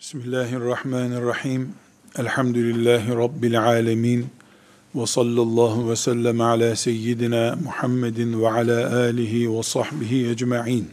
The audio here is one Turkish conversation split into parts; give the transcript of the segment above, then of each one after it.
Bismillahirrahmanirrahim. Elhamdülillahi Rabbil alemin. Ve sallallahu ve sellem ala seyyidina Muhammedin ve ala alihi ve sahbihi ecma'in.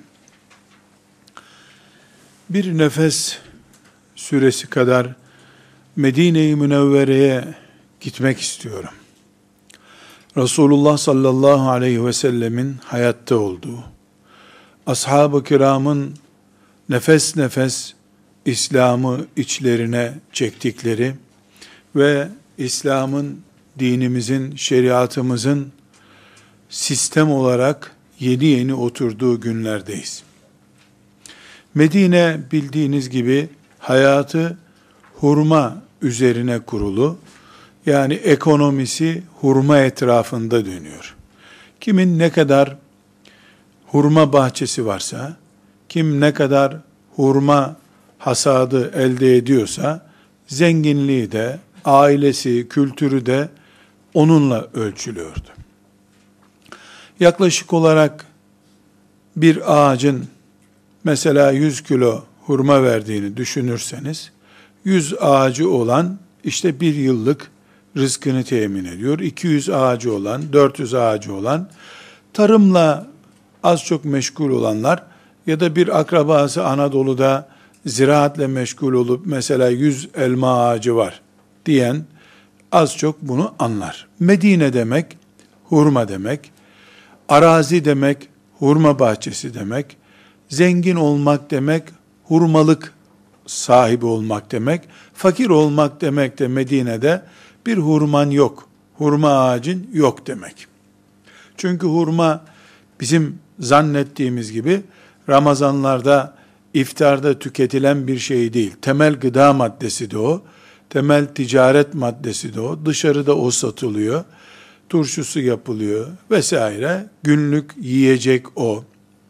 Bir nefes süresi kadar Medine-i Münevvere'ye gitmek istiyorum. Resulullah sallallahu aleyhi ve sellemin hayatta olduğu, ashab-ı kiramın nefes nefes İslam'ı içlerine çektikleri ve İslam'ın, dinimizin, şeriatımızın sistem olarak yeni yeni oturduğu günlerdeyiz. Medine bildiğiniz gibi hayatı hurma üzerine kurulu, yani ekonomisi hurma etrafında dönüyor. Kimin ne kadar hurma bahçesi varsa, kim ne kadar hurma hasadı elde ediyorsa, zenginliği de, ailesi, kültürü de onunla ölçülüyordu. Yaklaşık olarak bir ağacın mesela 100 kilo hurma verdiğini düşünürseniz, 100 ağacı olan işte bir yıllık rızkını temin ediyor. 200 ağacı olan, 400 ağacı olan, tarımla az çok meşgul olanlar ya da bir akrabası Anadolu'da ziraatle meşgul olup mesela 100 elma ağacı var diyen az çok bunu anlar. Medine demek hurma demek, arazi demek hurma bahçesi demek, zengin olmak demek hurmalık sahibi olmak demek, fakir olmak demek de Medine'de bir hurman yok, hurma ağacın yok demek. Çünkü hurma bizim zannettiğimiz gibi Ramazanlarda İftarda tüketilen bir şey değil. Temel gıda maddesi de o. Temel ticaret maddesi de o. Dışarıda o satılıyor. Turşusu yapılıyor vesaire. Günlük yiyecek o.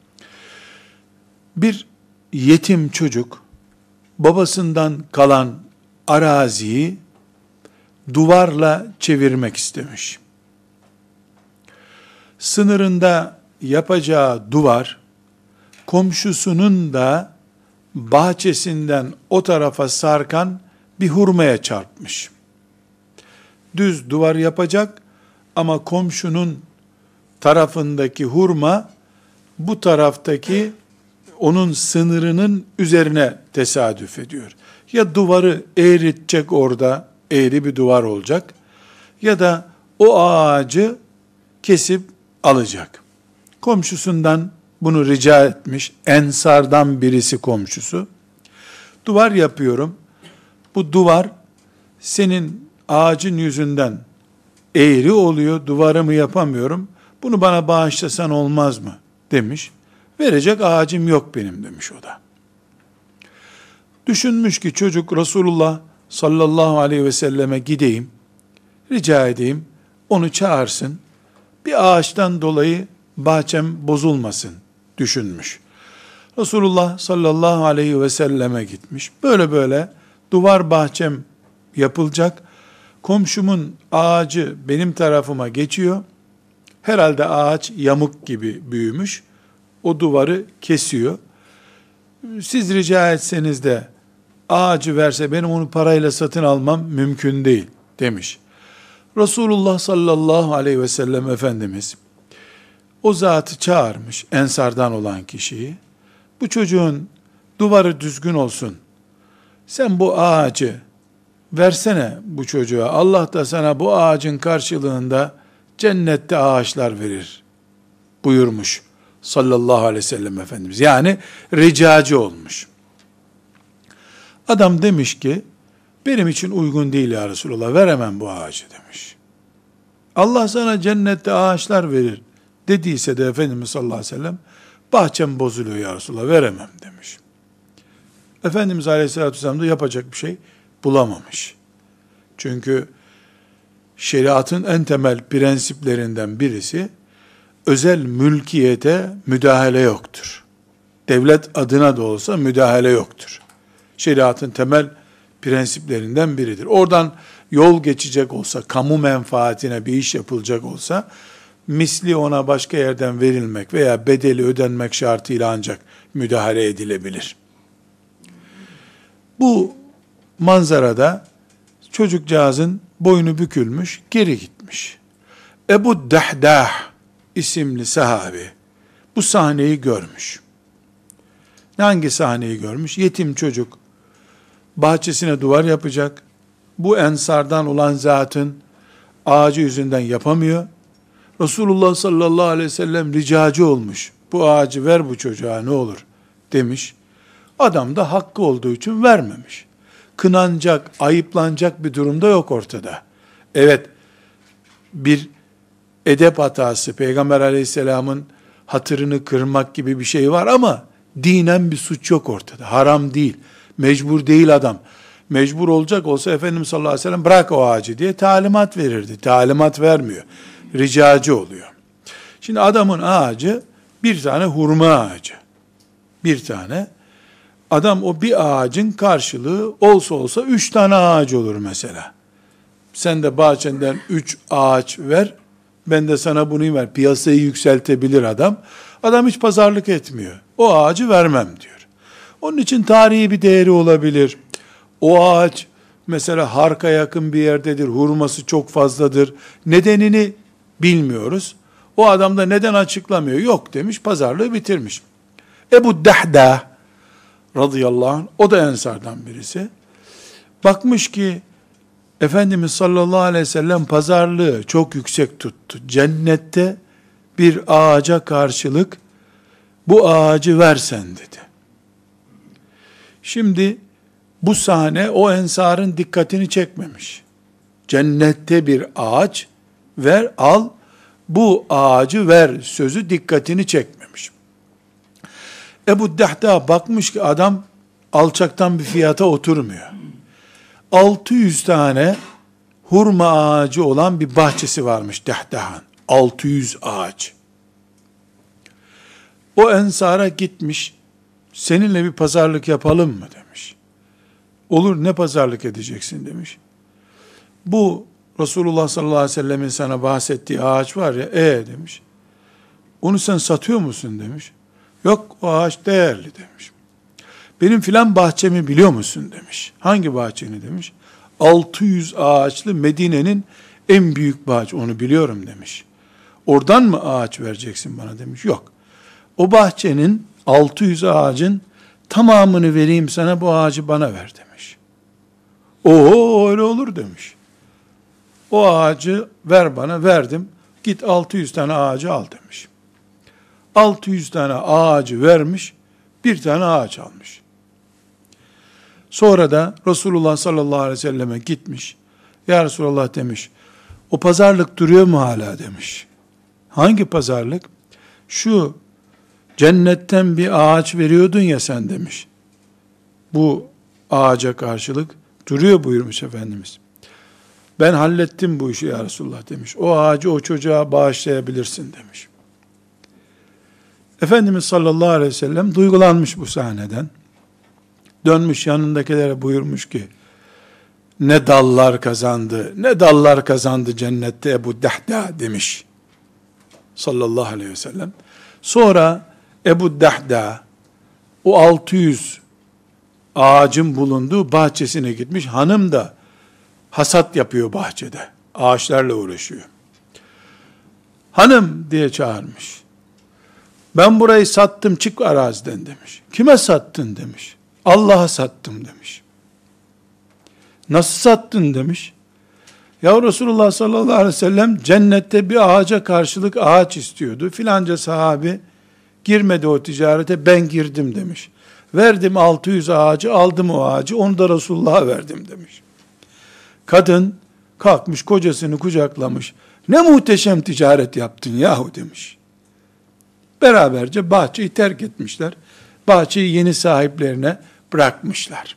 Bir yetim çocuk babasından kalan araziyi duvarla çevirmek istemiş. Sınırında yapacağı duvar, komşusunun da bahçesinden o tarafa sarkan bir hurmaya çarpmış. Düz duvar yapacak ama komşunun tarafındaki hurma bu taraftaki onun sınırının üzerine tesadüf ediyor. Ya duvarı eğritecek, orada eğri bir duvar olacak ya da o ağacı kesip alacak. Komşusundan bunu rica etmiş. Ensardan birisi komşusu. Duvar yapıyorum. Bu duvar senin ağacın yüzünden eğri oluyor. Duvarımı yapamıyorum. Bunu bana bağışlasan olmaz mı? Demiş. Verecek ağacım yok benim demiş o da. Düşünmüş ki çocuk Resulullah sallallahu aleyhi ve selleme gideyim. Rica edeyim. Onu çağırsın. Bir ağaçtan dolayı bahçem bozulmasın düşünmüş. Resulullah sallallahu aleyhi ve selleme gitmiş. Böyle böyle duvar bahçem yapılacak. Komşumun ağacı benim tarafıma geçiyor. Herhalde ağaç yamuk gibi büyümüş. O duvarı kesiyor. Siz rica etseniz de ağacı verse benim onu parayla satın almam mümkün değil demiş. Resulullah sallallahu aleyhi ve sellem Efendimiz o zatı çağırmış, ensardan olan kişiyi. Bu çocuğun duvarı düzgün olsun. Sen bu ağacı versene bu çocuğa. Allah da sana bu ağacın karşılığında cennette ağaçlar verir buyurmuş sallallahu aleyhi ve sellem Efendimiz. Yani ricacı olmuş. Adam demiş ki benim için uygun değil ya Resulullah, veremem bu ağacı demiş. Allah sana cennette ağaçlar verir dediyse de Efendimiz sallallahu aleyhi ve sellem bahçem bozuluyor ya Resulullah, veremem demiş. Efendimiz aleyhissalatü vesselam da yapacak bir şey bulamamış. Çünkü şeriatın en temel prensiplerinden birisi özel mülkiyete müdahale yoktur. Devlet adına da olsa müdahale yoktur. Şeriatın temel prensiplerinden biridir. Oradan yol geçecek olsa, kamu menfaatine bir iş yapılacak olsa, misli ona başka yerden verilmek veya bedeli ödenmek şartıyla ancak müdahale edilebilir. Bu manzarada çocukcağızın boynu bükülmüş, geri gitmiş. Ebu Dahdah isimli sahabi bu sahneyi görmüş. Hangi sahneyi görmüş? Yetim çocuk bahçesine duvar yapacak. Bu ensardan olan zatın ağacı yüzünden yapamıyor. Resulullah sallallahu aleyhi ve sellem ricacı olmuş. Bu ağacı ver bu çocuğa ne olur demiş. Adam da hakkı olduğu için vermemiş. Kınanacak, ayıplanacak bir durumda yok ortada. Evet, bir edep hatası, Peygamber aleyhisselamın hatırını kırmak gibi bir şey var ama dinen bir suç yok ortada. Haram değil, mecbur değil adam. Mecbur olacak olsa Efendimiz sallallahu aleyhi ve sellem bırak o ağacı diye talimat verirdi. Talimat vermiyor. Ricacı oluyor. Şimdi adamın ağacı bir tane hurma ağacı. Bir tane. Adam o bir ağacın karşılığı olsa olsa 3 tane ağaç olur mesela. Sen de bahçenden 3 ağaç ver, ben de sana bunu ver. Piyasayı yükseltebilir adam. Adam hiç pazarlık etmiyor. O ağacı vermem diyor. Onun için tarihi bir değeri olabilir. O ağaç mesela Hark'a yakın bir yerdedir, hurması çok fazladır. Nedenini bilmiyoruz. O adam da neden açıklamıyor? Yok demiş, pazarlığı bitirmiş. Ebu Dahdah radıyallahu anh, o da ensardan birisi. Bakmış ki Efendimiz sallallahu aleyhi ve sellem pazarlığı çok yüksek tuttu. Cennette bir ağaca karşılık bu ağacı versen dedi. Şimdi bu sahne o ensarın dikkatini çekmemiş. Cennette bir ağaç ver, al, bu ağacı ver sözü dikkatini çekmemiş. Ebu Dahdah bakmış ki adam alçaktan bir fiyata oturmuyor. 600 tane hurma ağacı olan bir bahçesi varmış Dahdah'ın. 600 ağaç. O ensara gitmiş, seninle bir pazarlık yapalım mı demiş. Olur, ne pazarlık edeceksin demiş. Bu Resulullah sallallahu aleyhi ve sellemin sana bahsettiği ağaç var ya, demiş. Onu sen satıyor musun demiş. Yok, o ağaç değerli demiş. Benim filan bahçemi biliyor musun demiş. Hangi bahçeni demiş. 600 ağaçlı Medine'nin en büyük bahçe, onu biliyorum demiş. Oradan mı ağaç vereceksin bana demiş. Yok. O bahçenin 600 ağacın tamamını vereyim sana, bu ağacı bana ver demiş. Öyle olur demiş. O ağacı ver bana, verdim. Git 600 tane ağacı al demiş. 600 tane ağacı vermiş, bir tane ağaç almış. Sonra da Resulullah sallallahu aleyhi ve selleme gitmiş. Ya Resulullah demiş, o pazarlık duruyor mu hala demiş. Hangi pazarlık? Şu cennetten bir ağaç veriyordun ya sen demiş. Bu ağaca karşılık duruyor buyurmuş Efendimiz. Ben hallettim bu işi ya Resulullah demiş. O ağacı o çocuğa bağışlayabilirsin demiş. Efendimiz sallallahu aleyhi ve sellem duygulanmış bu sahneden. Dönmüş yanındakilere buyurmuş ki, ne dallar kazandı, ne dallar kazandı cennette Ebu Dahdah demiş. Sallallahu aleyhi ve sellem. Sonra Ebu Dahdah o 600 ağacın bulunduğu bahçesine gitmiş. Hanım da hasat yapıyor bahçede. Ağaçlarla uğraşıyor. Hanım diye çağırmış. Ben burayı sattım, çık araziden demiş. Kime sattın demiş. Allah'a sattım demiş. Nasıl sattın demiş. Ya Resulullah sallallahu aleyhi ve sellem cennette bir ağaca karşılık ağaç istiyordu. Filanca sahabi girmedi o ticarete, ben girdim demiş. Verdim 600 ağacı, aldım o ağacı, onu da Resulullah'a verdim demiş. Kadın kalkmış kocasını kucaklamış. Ne muhteşem ticaret yaptın yahu demiş. Beraberce bahçeyi terk etmişler. Bahçeyi yeni sahiplerine bırakmışlar.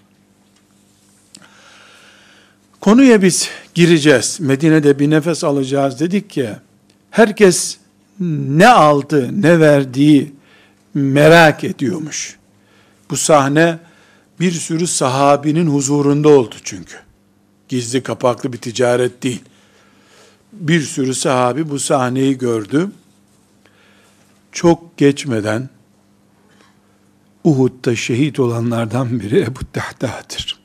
Konuya biz gireceğiz. Medine'de bir nefes alacağız dedik ya. Herkes ne aldı, ne verdiği merak ediyormuş. Bu sahne bir sürü sahabinin huzurunda oldu çünkü. Gizli kapaklı bir ticaret değil. Bir sürü sahabi bu sahneyi gördü. Çok geçmeden Uhud'da şehit olanlardan biri Ebu Dahda'dır.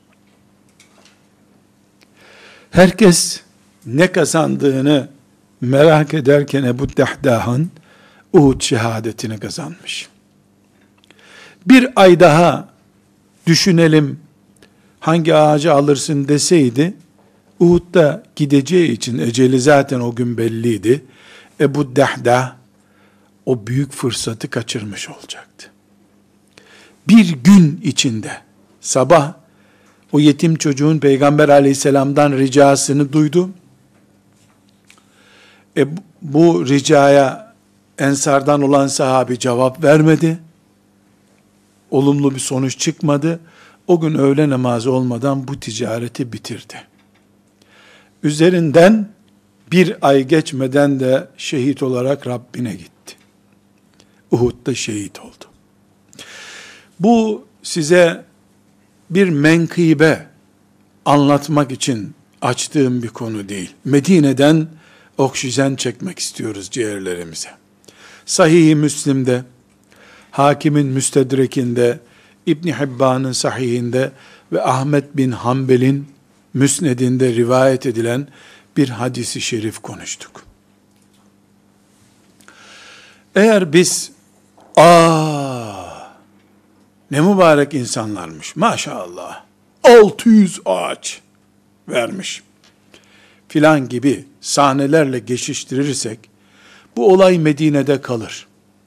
Herkes ne kazandığını merak ederken Ebu Dehdah'ın Uhud şehadetini kazanmış. Bir ay daha düşünelim, hangi ağacı alırsın deseydi, Uhud'da gideceği için eceli zaten o gün belliydi. Ebu Dehdah o büyük fırsatı kaçırmış olacaktı. Bir gün içinde sabah o yetim çocuğun Peygamber aleyhisselamdan ricasını duydu. Bu ricaya Ensardan olan sahabi cevap vermedi. Olumlu bir sonuç çıkmadı. O gün öğle namazı olmadan bu ticareti bitirdi. Üzerinden bir ay geçmeden de şehit olarak Rabbine gitti. Uhud'da şehit oldu. Bu size bir menkıbe anlatmak için açtığım bir konu değil. Medine'den oksijen çekmek istiyoruz ciğerlerimize. Sahih-i Müslim'de, Hakim'in Müstedrek'inde, İbn Hibban'ın Sahih'inde ve Ahmet bin Hanbel'in Müsned'inde rivayet edilen bir hadisi şerif konuştuk. Eğer biz, ne mübarek insanlarmış, maşallah, 600 ağaç vermiş filan gibi sahnelerle geçiştirirsek, bu olay Medine'de kalır.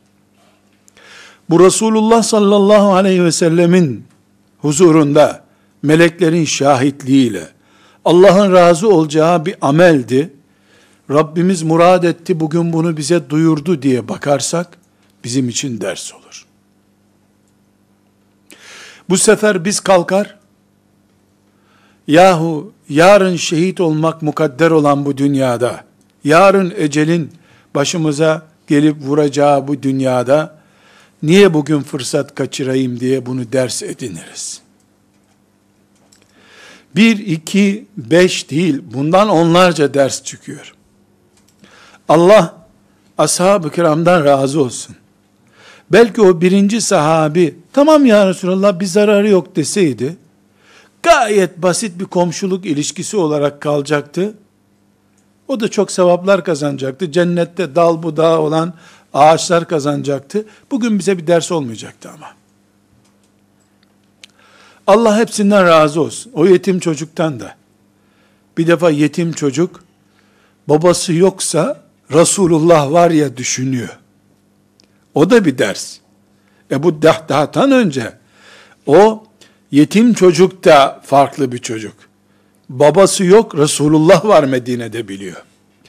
Bu Resulullah sallallahu aleyhi ve sellemin huzurunda, meleklerin şahitliğiyle, Allah'ın razı olacağı bir ameldi. Rabbimiz murad etti, bugün bunu bize duyurdu diye bakarsak, bizim için ders olur. Bu sefer biz kalkar, yahu yarın şehit olmak mukadder olan bu dünyada, yarın ecelin başımıza gelip vuracağı bu dünyada, niye bugün fırsat kaçırayım diye bunu ders ediniriz. 1, 2, 5 değil, bundan onlarca ders çıkıyor. Allah ashab-ı kiramdan razı olsun. Belki o birinci sahabi, tamam ya Resulallah bir zararı yok deseydi, gayet basit bir komşuluk ilişkisi olarak kalacaktı. O da çok sevaplar kazanacaktı. Cennette dal budağı olan ağaçlar kazanacaktı. Bugün bize bir ders olmayacaktı ama. Allah hepsinden razı olsun. O yetim çocuktan da. Bir defa yetim çocuk, babası yoksa Resulullah var ya düşünüyor. O da bir ders. Ebu Dehdah'tan önce o yetim çocuk da farklı bir çocuk. Babası yok, Resulullah var Medine'de biliyor.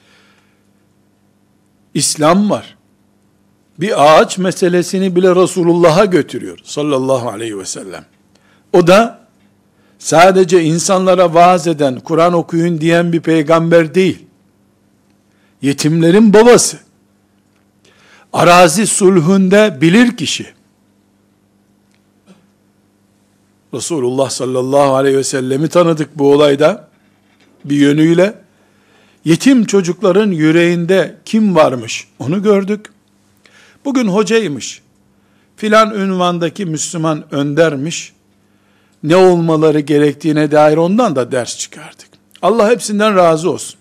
İslam var. Bir ağaç meselesini bile Resulullah'a götürüyor sallallahu aleyhi ve sellem. O da sadece insanlara vaaz eden, Kur'an okuyun diyen bir peygamber değil. Yetimlerin babası. Arazi sulhünde bilir kişi. Resulullah sallallahu aleyhi ve sellemi tanıdık bu olayda bir yönüyle. Yetim çocukların yüreğinde kim varmış onu gördük. Bugün hocaymış, filan ünvandaki Müslüman öndermiş, ne olmaları gerektiğine dair ondan da ders çıkardık. Allah hepsinden razı olsun.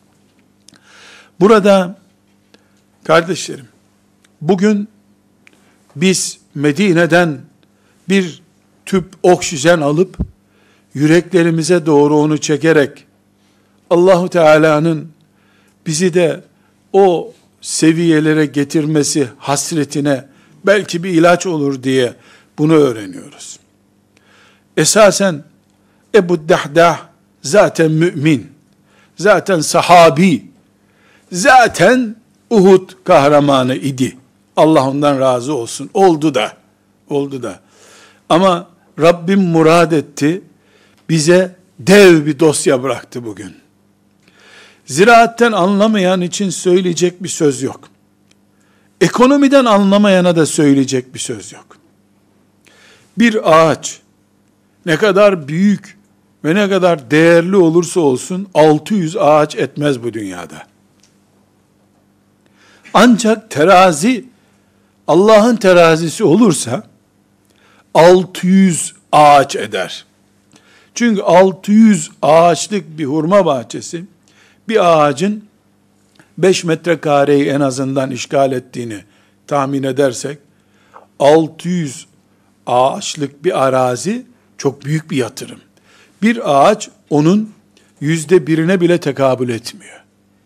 Burada kardeşlerim, bugün biz Medine'den bir tüp oksijen alıp yüreklerimize doğru onu çekerek Allahu Teala'nın bizi de o seviyelere getirmesi hasretine belki bir ilaç olur diye bunu öğreniyoruz. Esasen Ebu Dehdah zaten mümin, zaten sahabi, zaten Uhud kahramanı idi. Allah ondan razı olsun. Oldu da. Ama Rabbim murad etti, bize dev bir dosya bıraktı bugün. Ziraatten anlamayan için söyleyecek bir söz yok. Ekonomiden anlamayana da söyleyecek bir söz yok. Bir ağaç ne kadar büyük ve ne kadar değerli olursa olsun 600 ağaç etmez bu dünyada. Ancak terazi Allah'ın terazisi olursa 600 ağaç eder. Çünkü 600 ağaçlık bir hurma bahçesi, bir ağacın 5 metrekareyi en azından işgal ettiğini tahmin edersek, 600 ağaçlık bir arazi çok büyük bir yatırım. Bir ağaç onun %1'ine bile tekabül etmiyor.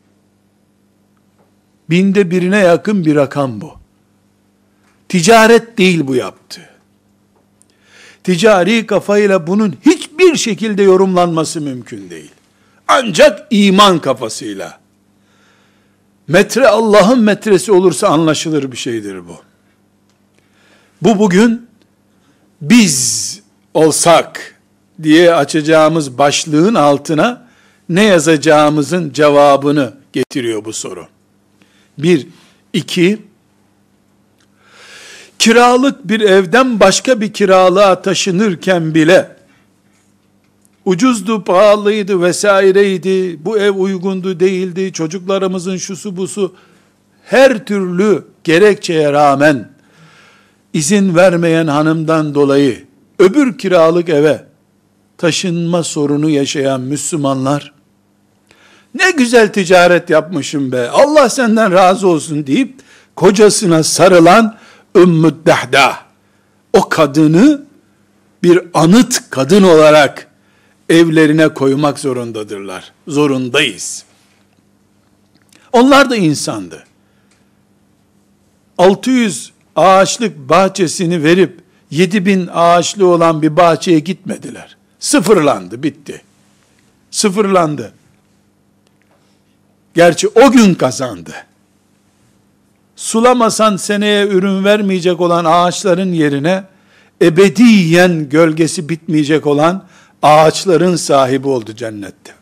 1/1000'ine yakın bir rakam bu. Ticaret değil bu yaptığı. Ticari kafayla bunun hiçbir şekilde yorumlanması mümkün değil. Ancak iman kafasıyla. Metre Allah'ın metresi olursa anlaşılır bir şeydir bu. Bu bugün biz olsak diye açacağımız başlığın altına ne yazacağımızın cevabını getiriyor bu soru. 1, 2, kiralık bir evden başka bir kiralığa taşınırken bile ucuzdu, pahalıydı vesaireydi, bu ev uygundu değildi, çocuklarımızın şusu busu, her türlü gerekçeye rağmen izin vermeyen hanımdan dolayı öbür kiralık eve taşınma sorunu yaşayan Müslümanlar, ne güzel ticaret yapmışım be, Allah senden razı olsun deyip kocasına sarılan Ümmü Dahdah, o kadını bir anıt kadın olarak evlerine koymak zorundadırlar. Zorundayız. Onlar da insandı. 600 ağaçlık bahçesini verip 7000 ağaçlı olan bir bahçeye gitmediler. Sıfırlandı, bitti. Sıfırlandı. Gerçi o gün kazandı. Sulamasan seneye ürün vermeyecek olan ağaçların yerine ebediyen gölgesi bitmeyecek olan ağaçların sahibi oldu cennette.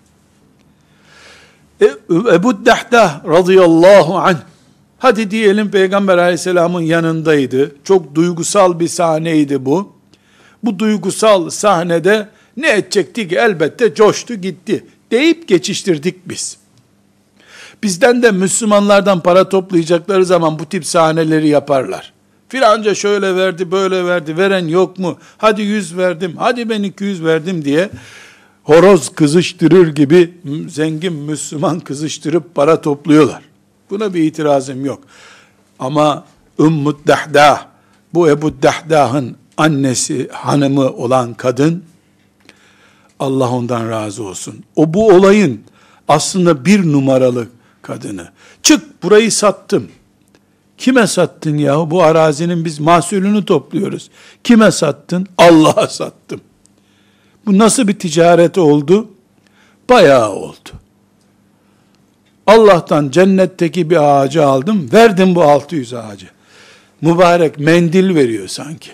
Ebu Dahdah radıyallahu anh, hadi diyelim Peygamber aleyhisselamın yanındaydı. Çok duygusal bir sahneydi bu. Bu duygusal sahnede ne edecekti ki? Elbette coştu gitti deyip geçiştirdik biz. Bizden de Müslümanlardan para toplayacakları zaman bu tip sahneleri yaparlar. Filanca şöyle verdi, böyle verdi, veren yok mu? Hadi 100 verdim, hadi ben 200 verdim diye horoz kızıştırır gibi zengin Müslüman kızıştırıp para topluyorlar. Buna bir itirazım yok. Ama Ümmü Dahdah, bu Ebu Dahdah'ın annesi, hanımı olan kadın, Allah ondan razı olsun. O bu olayın aslında bir numaralı kadını. Çık, burayı sattım. Kime sattın ya? Bu arazinin biz mahsulünü topluyoruz. Kime sattın? Allah'a sattım. Bu nasıl bir ticaret oldu? Bayağı oldu. Allah'tan cennetteki bir ağacı aldım, verdim bu 600 ağacı. Mübarek mendil veriyor sanki.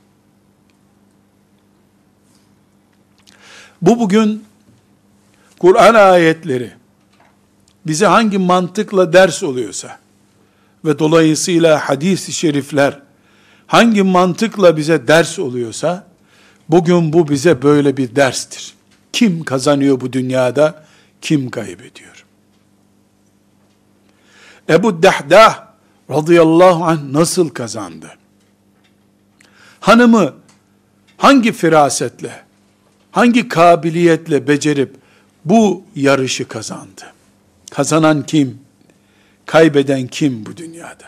Bu bugün Kur'an ayetleri bize hangi mantıkla ders oluyorsa ve dolayısıyla hadis-i şerifler hangi mantıkla bize ders oluyorsa, bugün bu bize böyle bir derstir. Kim kazanıyor bu dünyada, kim kaybediyor? Ebu Dahdah radıyallahu anh nasıl kazandı? Hanımı hangi firasetle, hangi kabiliyetle becerip bu yarışı kazandı? Kazanan kim? Kaybeden kim bu dünyada?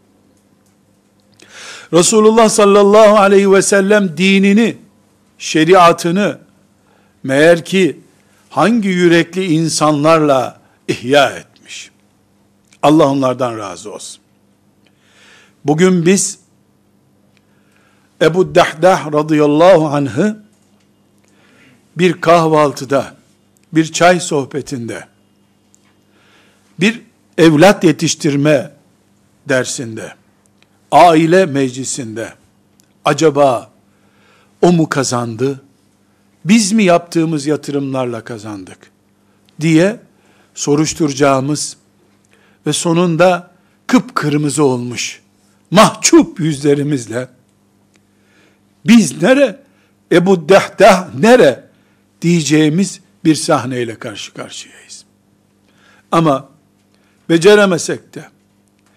Resulullah sallallahu aleyhi ve sellem dinini, şeriatını meğer ki hangi yürekli insanlarla ihya etmiş. Allah onlardan razı olsun. Bugün biz Ebu Dahdah radıyallahu anh'ı bir kahvaltıda, bir çay sohbetinde, bir evlat yetiştirme dersinde, aile meclisinde, acaba o mu kazandı, biz mi yaptığımız yatırımlarla kazandık diye soruşturacağımız ve sonunda kıpkırmızı olmuş, mahcup yüzlerimizle, biz nere, Ebu Dahdah nere diyeceğimiz bir sahneyle karşı karşıyayız. Ama beceremesek de,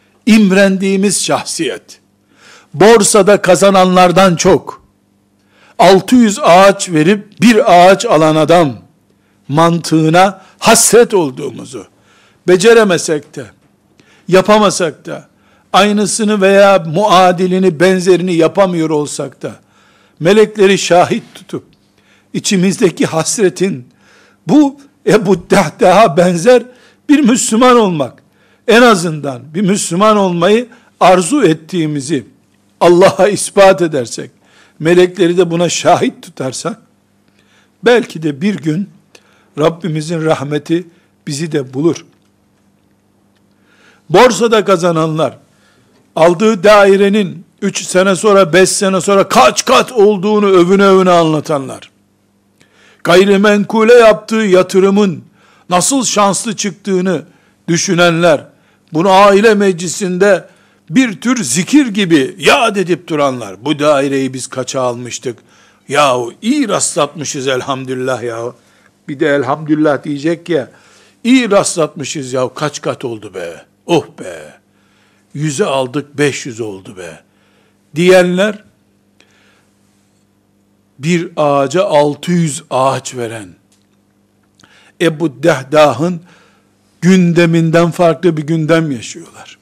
imrendiğimiz şahsiyet, borsada kazananlardan çok, 600 ağaç verip bir ağaç alan adam mantığına hasret olduğumuzu, beceremesek de, yapamasak da, aynısını veya muadilini, benzerini yapamıyor olsak da, melekleri şahit tutup, içimizdeki hasretin, bu Ebu Dehdah'a benzer bir Müslüman olmak, en azından bir Müslüman olmayı arzu ettiğimizi Allah'a ispat edersek, melekleri de buna şahit tutarsak, belki de bir gün Rabbimizin rahmeti bizi de bulur. Borsada kazananlar, aldığı dairenin 3 sene sonra, 5 sene sonra kaç kat olduğunu övüne övüne anlatanlar, gayrimenkule yaptığı yatırımın nasıl şanslı çıktığını düşünenler, bunu aile meclisinde bir tür zikir gibi yad edip duranlar, bu daireyi biz kaça almıştık, yahu iyi rastlatmışız elhamdülillah yahu, bir de elhamdülillah diyecek ya, iyi rastlatmışız yahu, kaç kat oldu be, oh be, 100'e aldık 500 oldu be, diyenler, bir ağaca 600 ağaç veren, Ebu Dehdah'ın gündeminden farklı bir gündem yaşıyorlar.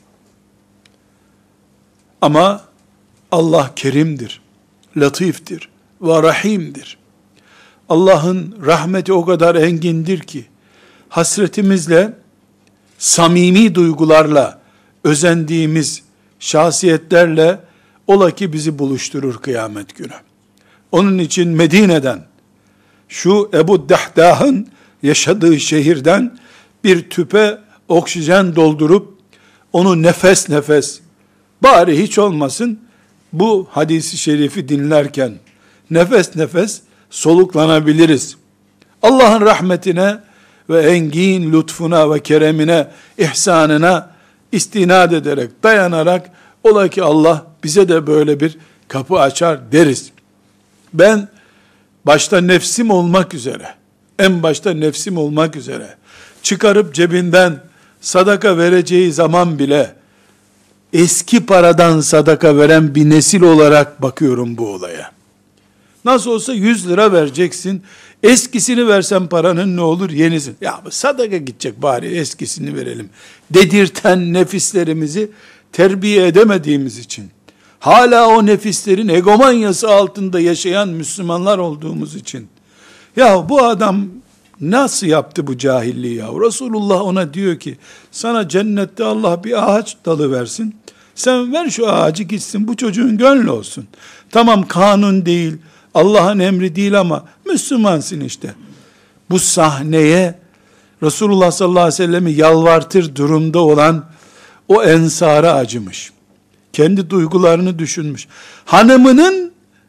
Ama Allah kerimdir, latiftir ve rahimdir. Allah'ın rahmeti o kadar engindir ki, hasretimizle, samimi duygularla, özendiğimiz şahsiyetlerle, ola ki bizi buluşturur kıyamet günü. Onun için Medine'den, şu Ebu Dehdah'ın yaşadığı şehirden, bir tüpe oksijen doldurup, onu nefes nefes, bari hiç olmasın, bu hadisi şerifi dinlerken, nefes nefes soluklanabiliriz. Allah'ın rahmetine ve engin lütfuna ve keremine, ihsanına istinad ederek, dayanarak, ola ki Allah bize de böyle bir kapı açar deriz. Ben, başta nefsim olmak üzere, en başta nefsim olmak üzere, çıkarıp cebinden sadaka vereceği zaman bile, eski paradan sadaka veren bir nesil olarak bakıyorum bu olaya. Nasıl olsa 100 lira vereceksin, eskisini versen paranın ne olur, yenisi. Ya sadaka gidecek, bari eskisini verelim dedirten nefislerimizi terbiye edemediğimiz için, hala o nefislerin egomanyası altında yaşayan Müslümanlar olduğumuz için, ya bu adam nasıl yaptı bu cahilliği ya? Resulullah ona diyor ki, sana cennette Allah bir ağaç dalı versin, sen ver şu ağacı gitsin, bu çocuğun gönlü olsun. Tamam, kanun değil, Allah'ın emri değil ama Müslümansın işte. Bu sahneye Resulullah sallallahu aleyhi ve sellem'i yalvartır durumda olan o ensara acımış. Kendi duygularını düşünmüş. Hanımının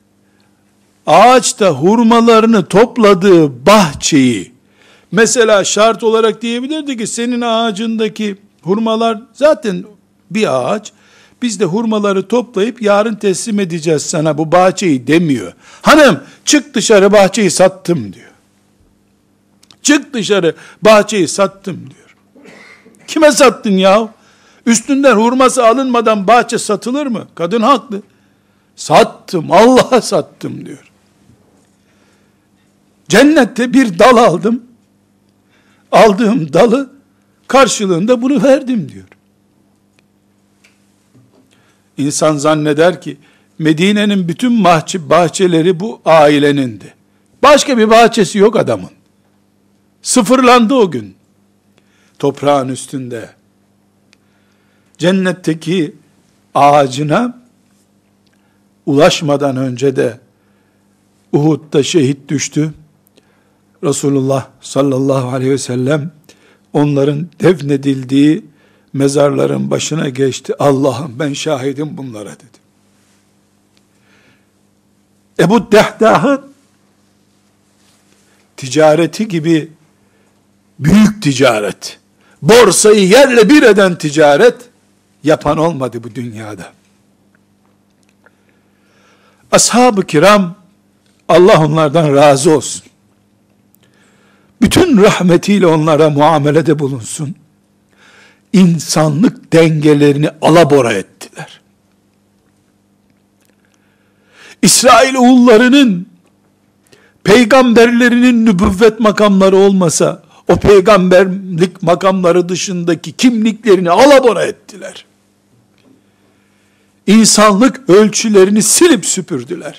ağaçta hurmalarını topladığı bahçeyi, mesela şart olarak diyebilirdi ki, senin ağacındaki hurmalar zaten bir ağaç, biz de hurmaları toplayıp yarın teslim edeceğiz sana bu bahçeyi demiyor. Hanım çık dışarı, bahçeyi sattım diyor. Çık dışarı, bahçeyi sattım diyor. Kime sattın ya? Üstünden hurması alınmadan bahçe satılır mı? Kadın haklı. Sattım, Allah'a sattım diyor. Cennette bir dal aldım. Aldığım dalı karşılığında bunu verdim diyor. İnsan zanneder ki Medine'nin bütün bahçeleri bu ailenindi. Başka bir bahçesi yok adamın. Sıfırlandı o gün. Toprağın üstünde. Cennetteki ağacına ulaşmadan önce de Uhud'da şehit düştü. Resulullah sallallahu aleyhi ve sellem onların defnedildiği mezarların başına geçti. Allah'ım ben şahidim bunlara dedi. Ebu Dehdah'ın ticareti gibi büyük ticaret, borsayı yerle bir eden ticaret yapan olmadı bu dünyada. Ashab-ı kiram, Allah onlardan razı olsun, bütün rahmetiyle onlara muamelede bulunsun, İnsanlık dengelerini alabora ettiler. İsrail oğullarının peygamberlerinin nübüvvet makamları olmasa, o peygamberlik makamları dışındaki kimliklerini alabora ettiler. İnsanlık ölçülerini silip süpürdüler.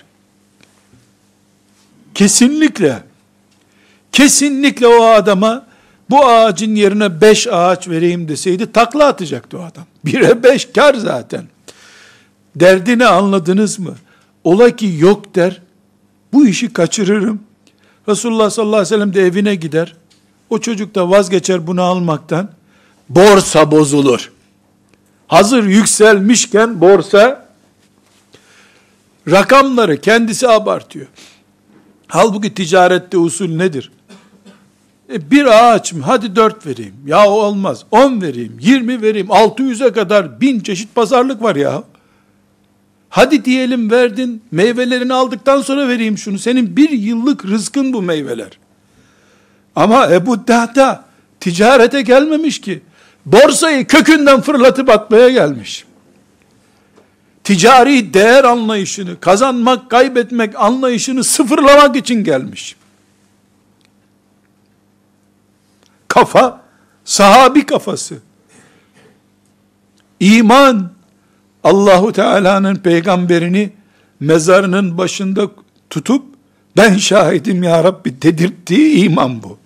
Kesinlikle o adama bu ağacın yerine 5 ağaç vereyim deseydi takla atacaktı o adam. 1'e 5 kar zaten. Derdini anladınız mı? Ola ki yok der, bu işi kaçırırım. Resulullah sallallahu aleyhi ve sellem de evine gider. O çocuk da vazgeçer bunu almaktan. Borsa bozulur. Hazır yükselmişken borsa, rakamları kendisi abartıyor. Halbuki ticarette usul nedir? Bir ağaç mı? Hadi 4 vereyim. Ya olmaz. 10 vereyim. 20 vereyim. 600'e kadar 1000 çeşit pazarlık var ya. Hadi diyelim verdin. Meyvelerini aldıktan sonra vereyim şunu. Senin 1 yıllık rızkın bu meyveler. Ama Ebu Dahda ticarete gelmemiş ki. Borsayı kökünden fırlatıp atmaya gelmiş. Ticari değer anlayışını, kazanmak, kaybetmek anlayışını sıfırlamak için gelmiş. Kafa, sahabi kafası. İman, Allahu Teala'nın peygamberini mezarının başında tutup, ben şahidim ya Rabbi dedirttiği iman bu.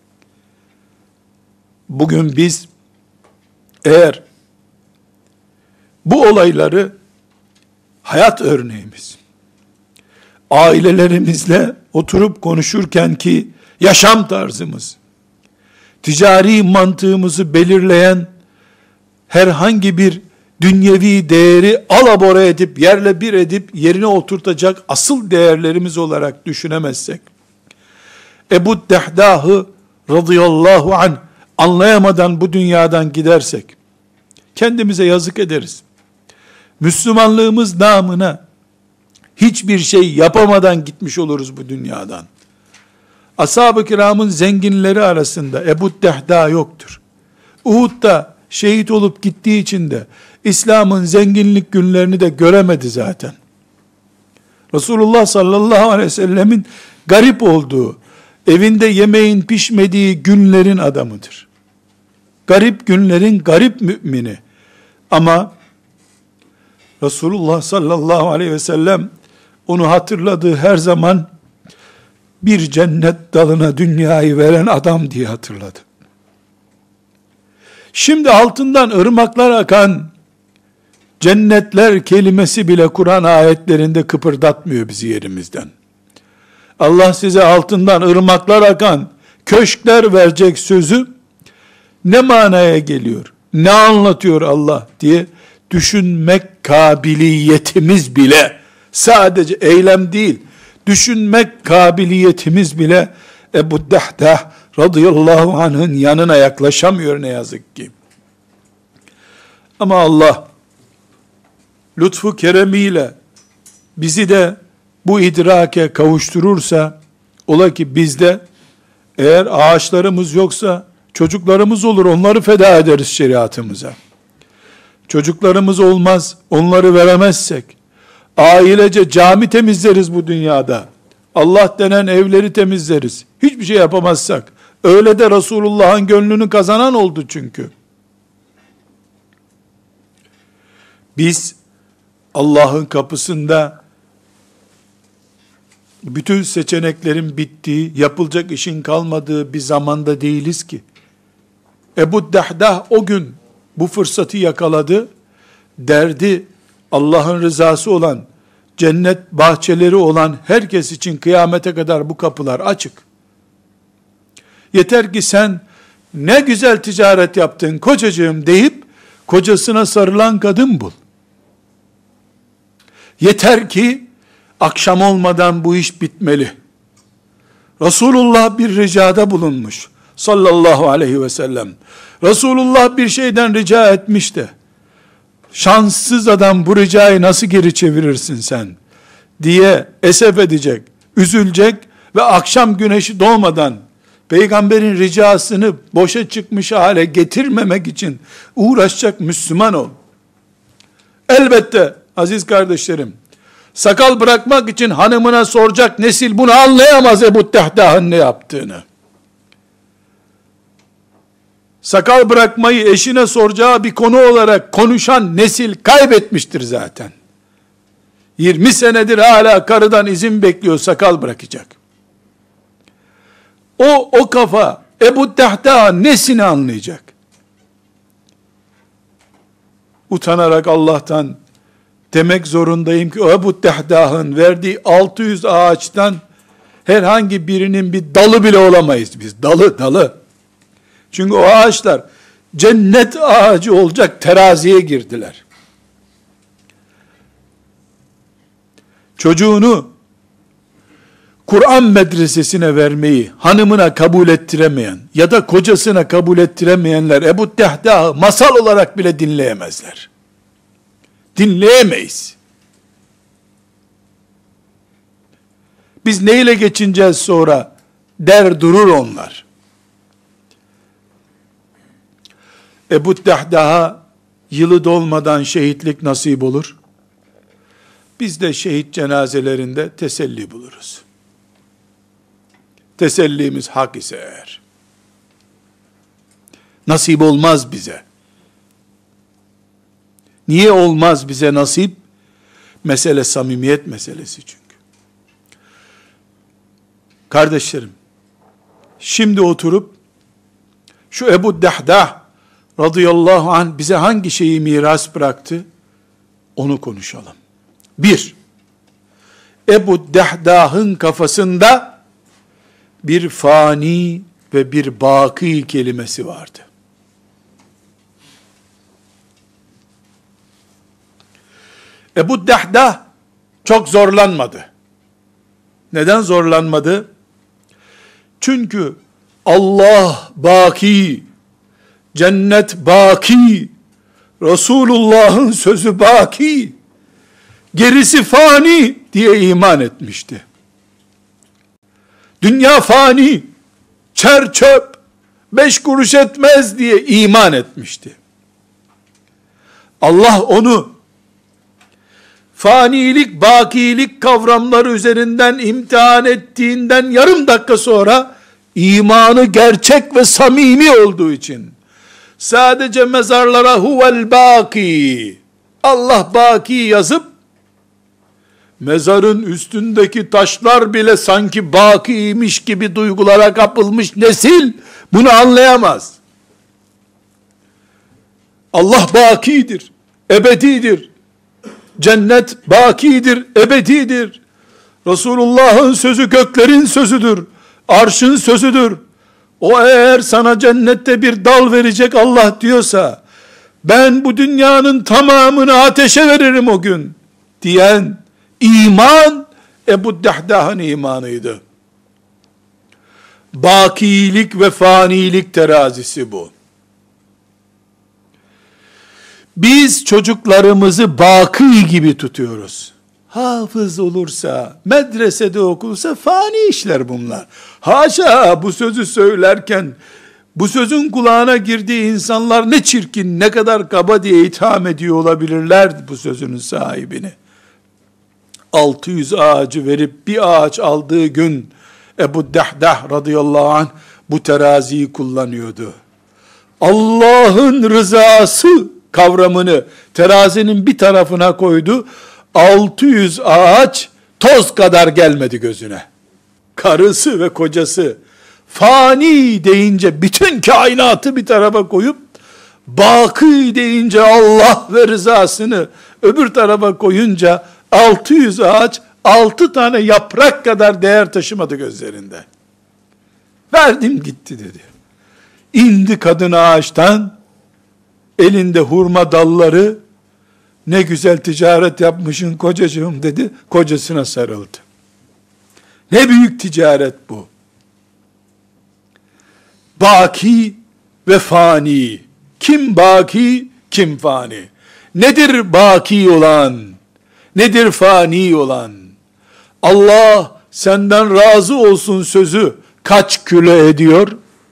Bugün biz, eğer bu olayları hayat örneğimiz, ailelerimizle oturup konuşurken ki yaşam tarzımız, ticari mantığımızı belirleyen herhangi bir dünyevi değeri alabora edip, yerle bir edip, yerine oturtacak asıl değerlerimiz olarak düşünemezsek, Ebu Dehdah'ı radıyallahu anh anlayamadan bu dünyadan gidersek, kendimize yazık ederiz. Müslümanlığımız namına hiçbir şey yapamadan gitmiş oluruz bu dünyadan. Ashab-ı kiramın zenginleri arasında Ebu Dehda yoktur. Uhud'da şehit olup gittiği için de İslam'ın zenginlik günlerini de göremedi zaten. Resulullah sallallahu aleyhi ve sellemin garip olduğu, evinde yemeğin pişmediği günlerin adamıdır. Garip günlerin garip mümini. Ama Resulullah sallallahu aleyhi ve sellem onu hatırladığı her zaman bir cennet dalına dünyayı veren adam diye hatırladı. Şimdi altından ırmaklar akan cennetler kelimesi bile Kur'an ayetlerinde kıpırdatmıyor bizi yerimizden. Allah size altından ırmaklar akan köşkler verecek sözü ne manaya geliyor? Ne anlatıyor Allah diye düşünmek kabiliyetimiz bile, sadece eylem değil, düşünmek kabiliyetimiz bile Ebu Dehdah radıyallahu anh'ın yanına yaklaşamıyor ne yazık ki. Ama Allah lütfu keremiyle bizi de bu idrake kavuşturursa, ola ki bizde eğer ağaçlarımız yoksa çocuklarımız olur, onları feda ederiz şeriatımıza. Çocuklarımız olmaz, onları veremezsek, ailece cami temizleriz bu dünyada. Allah denen evleri temizleriz. Hiçbir şey yapamazsak. Öyle de Resulullah'ın gönlünü kazanan oldu çünkü. Biz Allah'ın kapısında bütün seçeneklerin bittiği, yapılacak işin kalmadığı bir zamanda değiliz ki. Ebu Dehdah o gün bu fırsatı yakaladı. Derdi Allah'ın rızası olan, cennet bahçeleri olan herkes için kıyamete kadar bu kapılar açık. Yeter ki sen ne güzel ticaret yaptın kocacığım deyip kocasına sarılan kadın bul. Yeter ki akşam olmadan bu iş bitmeli. Resulullah bir ricada bulunmuş sallallahu aleyhi ve sellem. Resulullah bir şeyden rica etmiş de, şanssız adam bu ricayı nasıl geri çevirirsin sen diye esef edecek, üzülecek ve akşam güneşi doğmadan peygamberin ricasını boşa çıkmış hale getirmemek için uğraşacak Müslüman ol. Elbette aziz kardeşlerim, Sakal bırakmak için hanımına soracak nesil bunu anlayamaz Ebu Dehdah'ın ne yaptığını. Sakal bırakmayı eşine soracağı bir konu olarak konuşan nesil kaybetmiştir zaten. 20 senedir hala karıdan izin bekliyor, sakal bırakacak. O kafa Ebu Dehda nesini anlayacak? Utanarak Allah'tan demek zorundayım ki Ebu Dehda'nın verdiği 600 ağaçtan herhangi birinin bir dalı bile olamayız biz. Dalı. Çünkü o ağaçlar cennet ağacı olacak teraziye girdiler. Çocuğunu Kur'an medresesine vermeyi hanımına kabul ettiremeyen ya da kocasına kabul ettiremeyenler Ebu Dehda'yı masal olarak bile dinleyemezler. Dinleyemeyiz. Biz neyle geçineceğiz sonra der durur onlar. Ebu Dehda'ya yılı dolmadan şehitlik nasip olur. Biz de şehit cenazelerinde teselli buluruz. Tesellimiz hak ise eğer. Nasip olmaz bize. Niye olmaz bize nasip? Mesele samimiyet meselesi çünkü. Kardeşlerim, şimdi oturup şu Ebu Dehdah radıyallahu anh bize hangi şeyi miras bıraktı? Onu konuşalım. 1. Ebu Dehdah'ın kafasında bir fani ve bir baki kelimesi vardı. Ebu Dehdah çok zorlanmadı. Neden zorlanmadı? Çünkü Allah baki, cennet baki, Resulullah'ın sözü baki, gerisi fani diye iman etmişti. Dünya fani, çer çöp, 5 kuruş etmez diye iman etmişti. Allah onu fanilik, bakilik kavramları üzerinden imtihan ettiğinden yarım dakika sonra imanı gerçek ve samimi olduğu için sadece mezarlara huvel baki, Allah baki yazıp mezarın üstündeki taşlar bile sanki bakiymiş gibi duygulara kapılmış nesil bunu anlayamaz. Allah bakidir, ebedidir. Cennet bakidir, ebedidir. Resulullah'ın sözü göklerin sözüdür. Arşın sözüdür. O eğer sana cennette bir dal verecek Allah diyorsa, ben bu dünyanın tamamını ateşe veririm o gün diyen iman Ebu Dehdah'ın imanıydı. Bakilik ve fanilik terazisi bu. Biz çocuklarımızı baki gibi tutuyoruz. Hafız olursa, medresede okursa fani işler bunlar. Haşa, bu sözü söylerken bu sözün kulağına girdiği insanlar ne çirkin, ne kadar kaba diye itham ediyor olabilirler bu sözünün sahibini. 600 ağacı verip bir ağaç aldığı gün Ebu Dehdah radıyallahu anh bu teraziyi kullanıyordu. Allah'ın rızası kavramını terazinin bir tarafına koydu. 600 ağaç toz kadar gelmedi gözüne. Karısı ve kocası fani deyince bütün kainatı bir tarafa koyup baki deyince Allah ve rızasını öbür tarafa koyunca 600 ağaç 6 tane yaprak kadar değer taşımadı gözlerinde. Verdim gitti dedi. İndi kadın ağaçtan, elinde hurma dalları, ne güzel ticaret yapmışsın kocacığım dedi, kocasına sarıldı. Ne büyük ticaret bu. Baki ve fani. Kim baki, kim fani? Nedir baki olan? Nedir fani olan? Allah senden razı olsun sözü kaç kilo ediyor?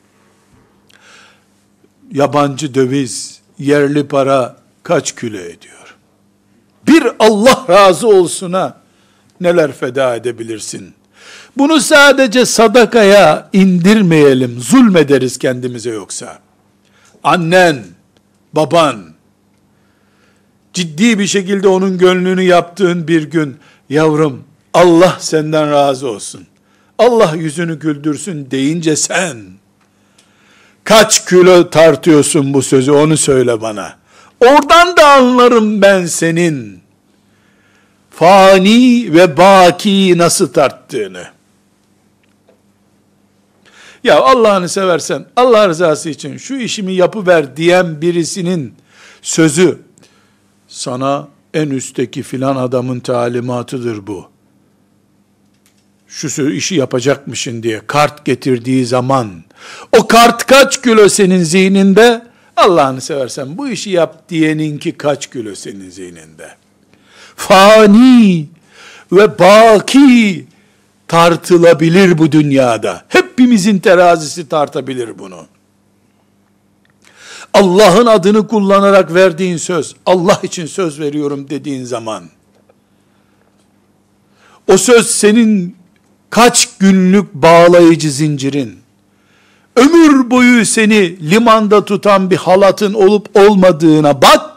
Yabancı döviz, yerli para kaç kilo ediyor? Bir Allah razı olsuna neler feda edebilirsin? Bunu sadece sadakaya indirmeyelim, zulmederiz kendimize yoksa. Annen, baban, ciddi bir şekilde onun gönlünü yaptığın bir gün, yavrum Allah senden razı olsun, Allah yüzünü güldürsün deyince sen, kaç kilo tartıyorsun bu sözü, onu söyle bana. Oradan da anlarım ben senin fani ve baki nasıl tarttığını. Ya Allah'ını seversen, Allah rızası için şu işimi yapıver diyen birisinin sözü, sana en üstteki filan adamın talimatıdır bu. Şu işi yapacakmışın diye kart getirdiği zaman, o kart kaç kilo senin zihninde? Allah'ını seversen bu işi yap diyeninki kaç kilo senin zihninde? Fani ve baki tartılabilir bu dünyada. Hepimizin terazisi tartabilir bunu. Allah'ın adını kullanarak verdiğin söz, Allah için söz veriyorum dediğin zaman, o söz senin kaç günlük bağlayıcı zincirin, ömür boyu seni limanda tutan bir halatın olup olmadığına bak,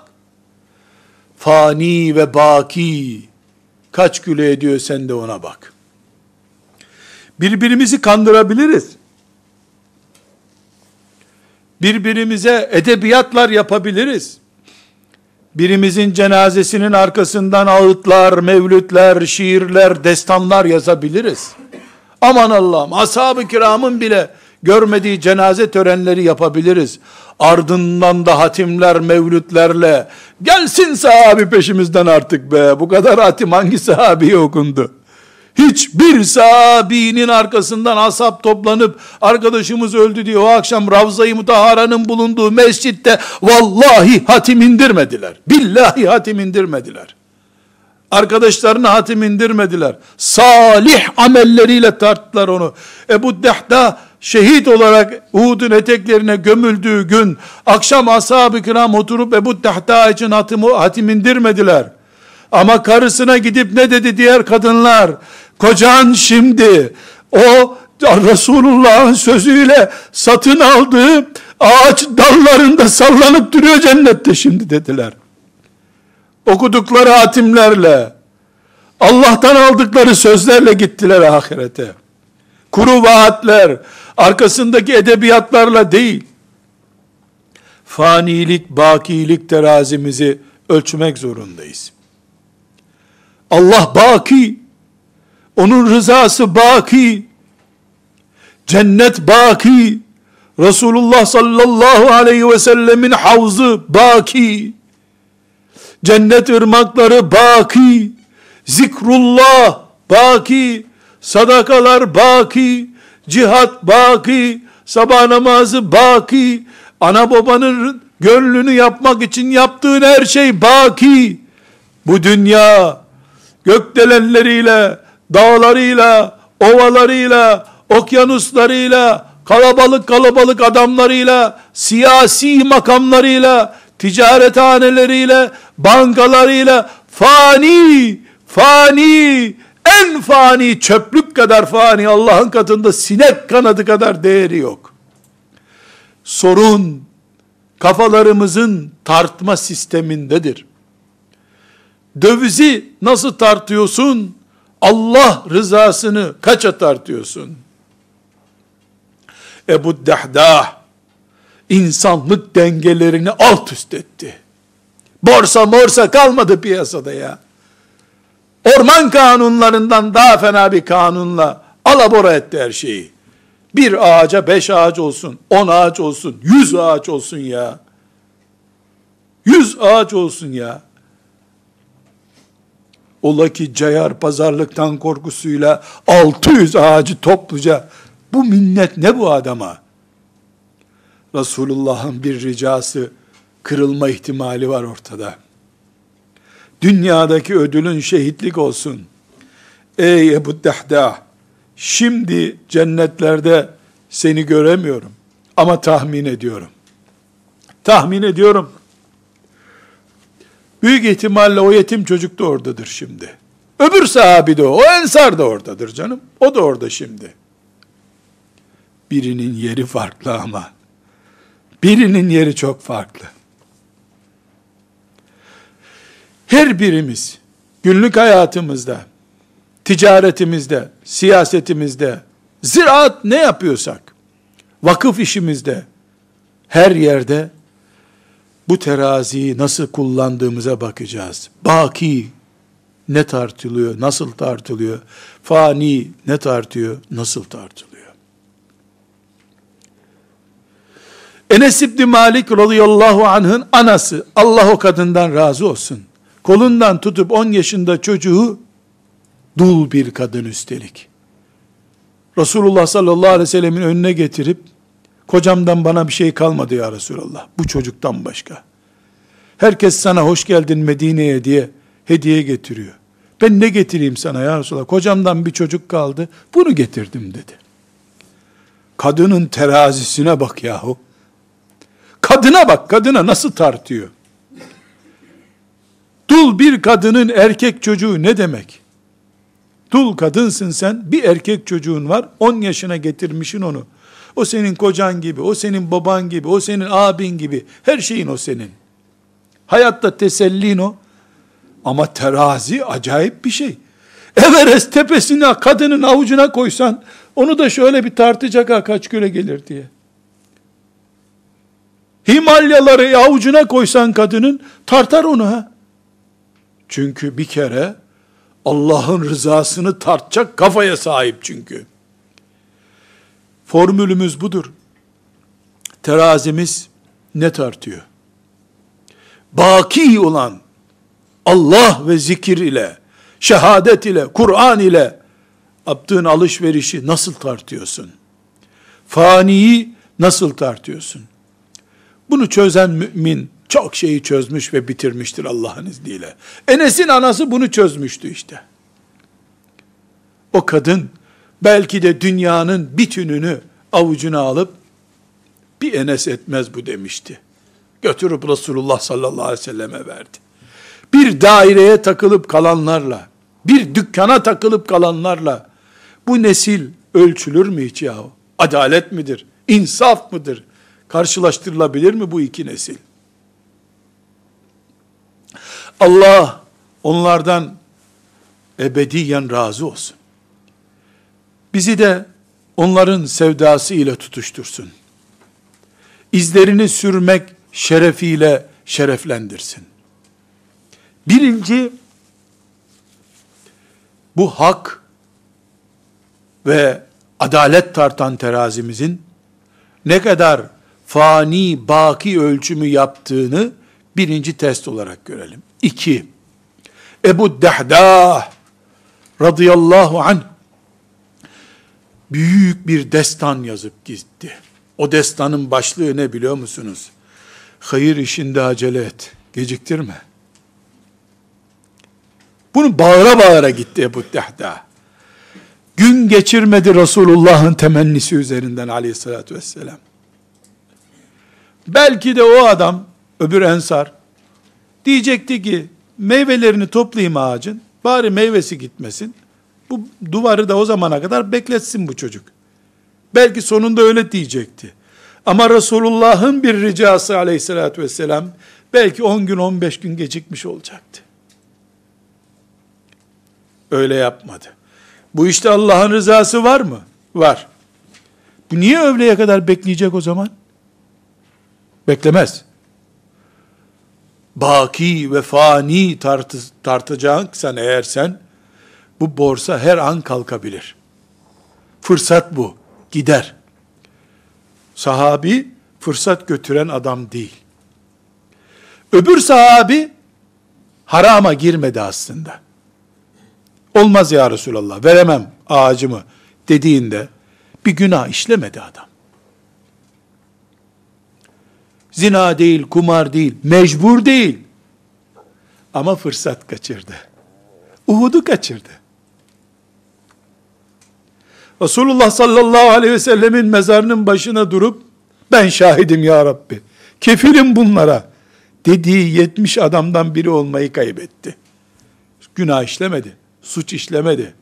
fani ve baki kaç kilo ediyor, sen de ona bak. Birbirimizi kandırabiliriz. Birbirimize edebiyatlar yapabiliriz. Birimizin cenazesinin arkasından ağıtlar, mevlütler, şiirler, destanlar yazabiliriz. Aman Allah'ım, ashab-ı kiramın bile görmediği cenaze törenleri yapabiliriz. Ardından da hatimler, mevlütlerle, gelsin sahabi peşimizden artık be, bu kadar hatim hangi sahabiye okundu? Hiçbir sahabinin arkasından ashab toplanıp, arkadaşımız öldü diye o akşam Ravza-i Mutahhara'nın bulunduğu mescitte, vallahi hatim indirmediler. Billahi hatim indirmediler. Arkadaşlarına hatim indirmediler. Salih amelleriyle tarttılar onu. Ebu Dehda şehit olarak Uhud'un eteklerine gömüldüğü gün, akşam ashab-ı kiram oturup Ebu Dehda için hatim indirmediler. Ama karısına gidip ne dedi diğer kadınlar? Kocan şimdi o Resulullah'ın sözüyle satın aldığı ağaç dallarında sallanıp duruyor cennette şimdi dediler. Okudukları hatimlerle, Allah'tan aldıkları sözlerle gittiler ahirete. Kuru vaatler, arkasındaki edebiyatlarla değil. Fanilik, bakilik terazimizi ölçmek zorundayız. Allah baki, onun rızası baki, cennet baki, Resulullah sallallahu aleyhi ve sellemin havzı baki, cennet ırmakları baki, zikrullah baki, sadakalar baki, cihat baki, sabah namazı baki, ana babanın gönlünü yapmak için yaptığın her şey baki. Bu dünya gökdelenleriyle, dağlarıyla, ovalarıyla, okyanuslarıyla, kalabalık adamlarıyla, siyasi makamlarıyla, ticarethaneleriyle, bankalarıyla fani, en fani, çöplük kadar fani, Allah'ın katında sinek kanadı kadar değeri yok. Sorun kafalarımızın tartma sistemindedir. Dövizi nasıl tartıyorsun? Allah rızasını kaça tartıyorsun? Ebu Dehdah insanlık dengelerini alt üst etti. Borsa kalmadı piyasada ya. Orman kanunlarından daha fena bir kanunla alabora etti her şeyi. Bir ağaca 5 ağaç olsun, 10 ağaç olsun, 100 ağaç olsun ya. 100 ağaç olsun ya. Ola ki cayar pazarlıktan korkusuyla 600 ağacı topluca, bu minnet ne bu adama? Resulullah'ın bir ricası, kırılma ihtimali var ortada. Dünyadaki ödülün şehitlik olsun. Ey Ebu Dehdah, şimdi cennetlerde seni göremiyorum ama tahmin ediyorum. Tahmin ediyorum. Büyük ihtimalle o yetim çocuk da oradadır şimdi. Öbür sahabi de o ensar da oradadır canım. O da orada şimdi. Birinin yeri farklı ama. Birinin yeri çok farklı. Her birimiz günlük hayatımızda, ticaretimizde, siyasetimizde, ziraat ne yapıyorsak, vakıf işimizde, her yerde bu teraziyi nasıl kullandığımıza bakacağız. Baki ne tartılıyor, nasıl tartılıyor? Fani ne tartıyor, nasıl tartılıyor? Enes İbni Malik radıyallahu anh'ın anası, Allah o kadından razı olsun, kolundan tutup 10 yaşında çocuğu, dul bir kadın üstelik, Resulullah sallallahu aleyhi ve sellemin önüne getirip, kocamdan bana bir şey kalmadı ya Resulallah, bu çocuktan başka. Herkes sana hoş geldin Medine'ye diye hediye getiriyor. Ben ne getireyim sana ya Resulallah? Kocamdan bir çocuk kaldı, bunu getirdim dedi. Kadının terazisine bak yahu. Kadına bak, kadına nasıl tartıyor? Dul bir kadının erkek çocuğu ne demek? Dul kadınsın sen, bir erkek çocuğun var, 10 yaşına getirmişsin onu. O senin kocan gibi, o senin baban gibi, o senin abin gibi, her şeyin o senin. Hayatta tesellin o. Ama terazi acayip bir şey. Everest tepesine kadının avucuna koysan, onu da şöyle bir tartacak ha kaç kilo gelir diye. Himalyaları avucuna koysan kadının, tartar onu ha. Çünkü bir kere Allah'ın rızasını tartacak kafaya sahip çünkü. Formülümüz budur. Terazimiz ne tartıyor? Baki olan Allah ve zikir ile, şehadet ile, Kur'an ile yaptığın alışverişi nasıl tartıyorsun? Faniyi nasıl tartıyorsun? Bunu çözen mümin çok şeyi çözmüş ve bitirmiştir Allah'ın izniyle. Enes'in anası bunu çözmüştü işte. O kadın belki de dünyanın bütününü avucuna alıp bir Enes etmez bu demişti. Götürüp Resulullah sallallahu aleyhi ve selleme verdi. Bir daireye takılıp kalanlarla, bir dükkana takılıp kalanlarla bu nesil ölçülür mü hiç yahu? Adalet midir? İnsaf mıdır? Karşılaştırılabilir mi bu iki nesil? Allah onlardan ebediyen razı olsun. Bizi de onların sevdası ile tutuştursun. İzlerini sürmek şerefiyle şereflendirsin. Birinci, bu hak ve adalet tartan terazimizin ne kadar fani, baki ölçümü yaptığını birinci test olarak görelim. 2. Ebu Dahdah radıyallahu anh büyük bir destan yazıp gitti. O destanın başlığı ne biliyor musunuz? Hayır işinde acele et, geciktirme. Bunu bağıra bağıra gitti Ebu Dahdah. Gün geçirmedi Resulullah'ın temennisi üzerinden aleyhissalatü vesselam. Belki de o adam, öbür ensar, diyecekti ki, meyvelerini toplayayım ağacın, bari meyvesi gitmesin, bu duvarı da o zamana kadar bekletsin bu çocuk. Belki sonunda öyle diyecekti. Ama Resulullah'ın bir ricası aleyhissalatü vesselam, belki 10 gün 15 gün gecikmiş olacaktı. Öyle yapmadı. Bu işte Allah'ın rızası var mı? Var. Bu niye öğleye kadar bekleyecek o zaman? Beklemez. Baki ve fani tartacaksan eğer sen, bu borsa her an kalkabilir. Fırsat bu. Gider. Sahabi, fırsat götüren adam değil. Öbür sahabi, harama girmedi aslında. Olmaz ya Resulallah, veremem ağacımı dediğinde, bir günah işlemedi adam. Zina değil, kumar değil, mecbur değil. Ama fırsat kaçırdı. Uhud'u kaçırdı. Resulullah sallallahu aleyhi ve sellemin mezarının başına durup, ben şahidim ya Rabbi, kefilim bunlara dediği 70 adamdan biri olmayı kaybetti. Günah işlemedi. suç işlemedi.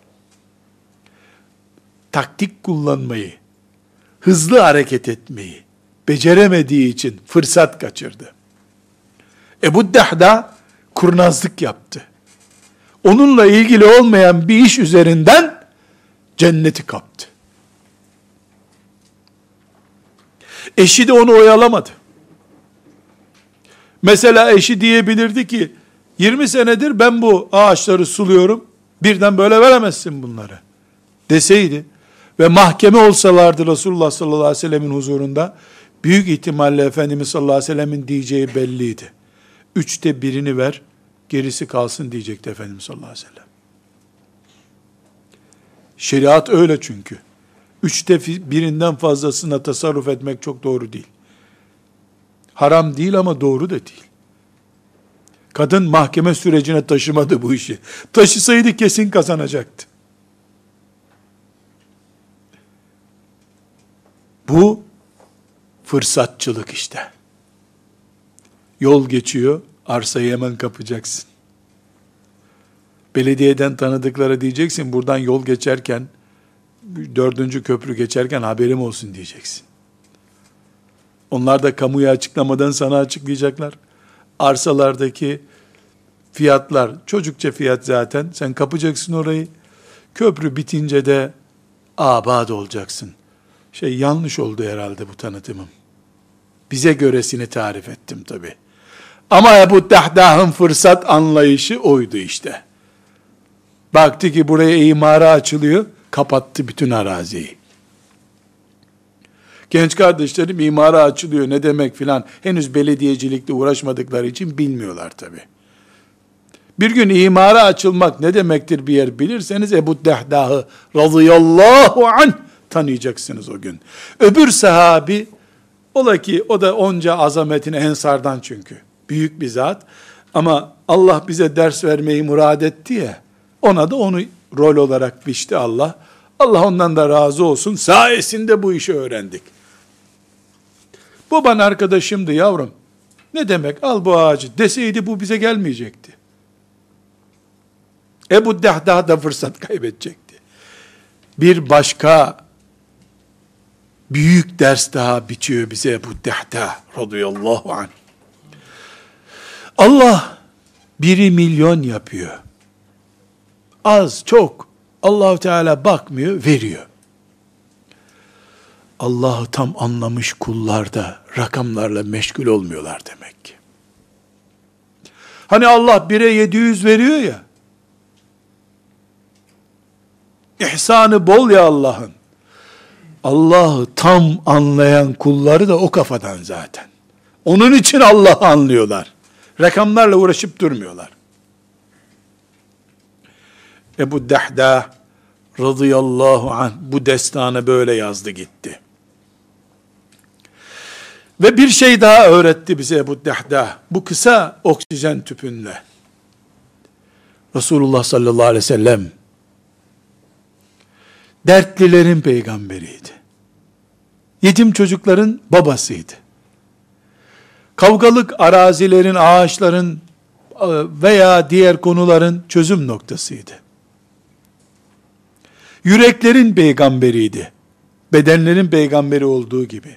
Taktik kullanmayı, hızlı hareket etmeyi beceremediği için fırsat kaçırdı. Ebu Dahda kurnazlık yaptı. Onunla ilgili olmayan bir iş üzerinden cenneti kaptı. Eşi de onu oyalamadı. Mesela eşi diyebilirdi ki 20 senedir ben bu ağaçları suluyorum, birden böyle veremezsin bunları deseydi ve mahkeme olsalardı Resulullah sallallahu aleyhi ve sellemin huzurunda, büyük ihtimalle Efendimiz sallallahu aleyhi ve sellemin diyeceği belliydi. 1/3 ver, gerisi kalsın diyecekti Efendimiz sallallahu aleyhi ve sellem. Şeriat öyle çünkü. 1/3'ünden fazlasına tasarruf etmek çok doğru değil. Haram değil ama doğru da değil. Kadın mahkeme sürecine taşımadı bu işi. Taşısaydı kesin kazanacaktı. Bu fırsatçılık işte. Yol geçiyor, arsayı hemen kapacaksın. Belediyeden tanıdıklara diyeceksin, buradan yol geçerken, 4. köprü geçerken haberim olsun diyeceksin. Onlar da kamuya açıklamadan sana açıklayacaklar. Arsalardaki fiyatlar, çocukça fiyat zaten, sen kapacaksın orayı. Köprü bitince de abad olacaksın. Yanlış oldu herhalde bu tanıtımım. Bize göresini tarif ettim tabi. Ama Ebu Dahda'nın fırsat anlayışı oydu işte. Baktı ki buraya imara açılıyor, kapattı bütün araziyi. Genç kardeşlerim imara açılıyor ne demek filan, henüz belediyecilikle uğraşmadıkları için bilmiyorlar tabi. Bir gün imara açılmak ne demektir bir yer bilirseniz, Ebu Dahda'yı radıyallahu anh tanıyacaksınız o gün. Öbür sahabi, ola ki o da onca azametine ensardan çünkü. Büyük bir zat. Ama Allah bize ders vermeyi murad etti ya, ona da onu rol olarak biçti Allah. Allah ondan da razı olsun. Sayesinde bu işi öğrendik. Baban arkadaşımdı yavrum. Ne demek al bu ağacı deseydi bu bize gelmeyecekti. Ebu Dahda da fırsat kaybedecekti. Bir başka büyük ders daha biçiyor bize Ebu Dahda radıyallahu anh. Allah 1'i milyon yapıyor. Az, çok. Allah-u Teala bakmıyor, veriyor. Allah'ı tam anlamış kullar da rakamlarla meşgul olmuyorlar demek ki. Hani Allah 1'e 700 veriyor ya, ihsanı bol ya Allah'ın. Allah'ı tam anlayan kulları da o kafadan zaten. Onun için Allah'ı anlıyorlar. Rakamlarla uğraşıp durmuyorlar. Ebu Dahda radıyallahu anh bu destanı böyle yazdı gitti. Ve bir şey daha öğretti bize Ebu Dahda. Bu kısa oksijen tüpünle. Resulullah sallallahu aleyhi ve sellem dertlilerin peygamberiydi. Yetim çocukların babasıydı. Kavgalık arazilerin, ağaçların veya diğer konuların çözüm noktasıydı. Yüreklerin peygamberiydi. Bedenlerin peygamberi olduğu gibi.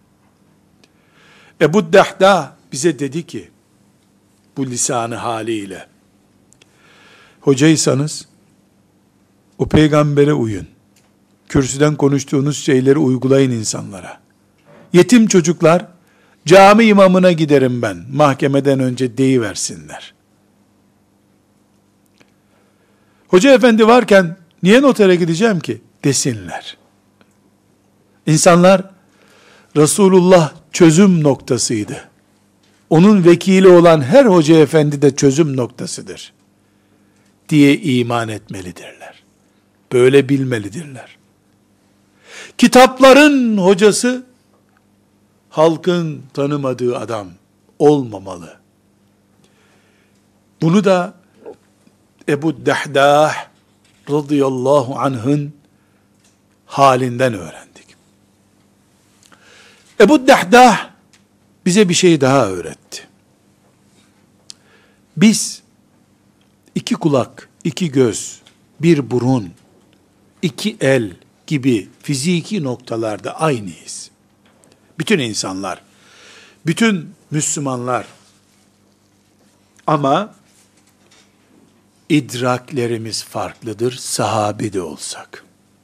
Ebu Dahda bize dedi ki, bu lisanı haliyle, hocaysanız, o peygambere uyun. Kürsüden konuştuğunuz şeyleri uygulayın insanlara. Yetim çocuklar, cami imamına giderim ben, mahkemeden önce deyiversinler. Hoca efendi varken, niye notere gideceğim ki? Desinler. İnsanlar, Resulullah çözüm noktasıydı. Onun vekili olan her hoca efendi de çözüm noktasıdır diye iman etmelidirler. Böyle bilmelidirler. Kitapların hocası, halkın tanımadığı adam olmamalı. Bunu da Ebu Dahda radıyallahu anh'ın halinden öğrendik. Ebu Dahda bize bir şey daha öğretti. Biz 2 kulak iki göz, bir burun, iki el gibi fiziki noktalarda aynıyız. Bütün insanlar, bütün Müslümanlar. Ama idraklerimiz farklıdır, sahabe de olsak.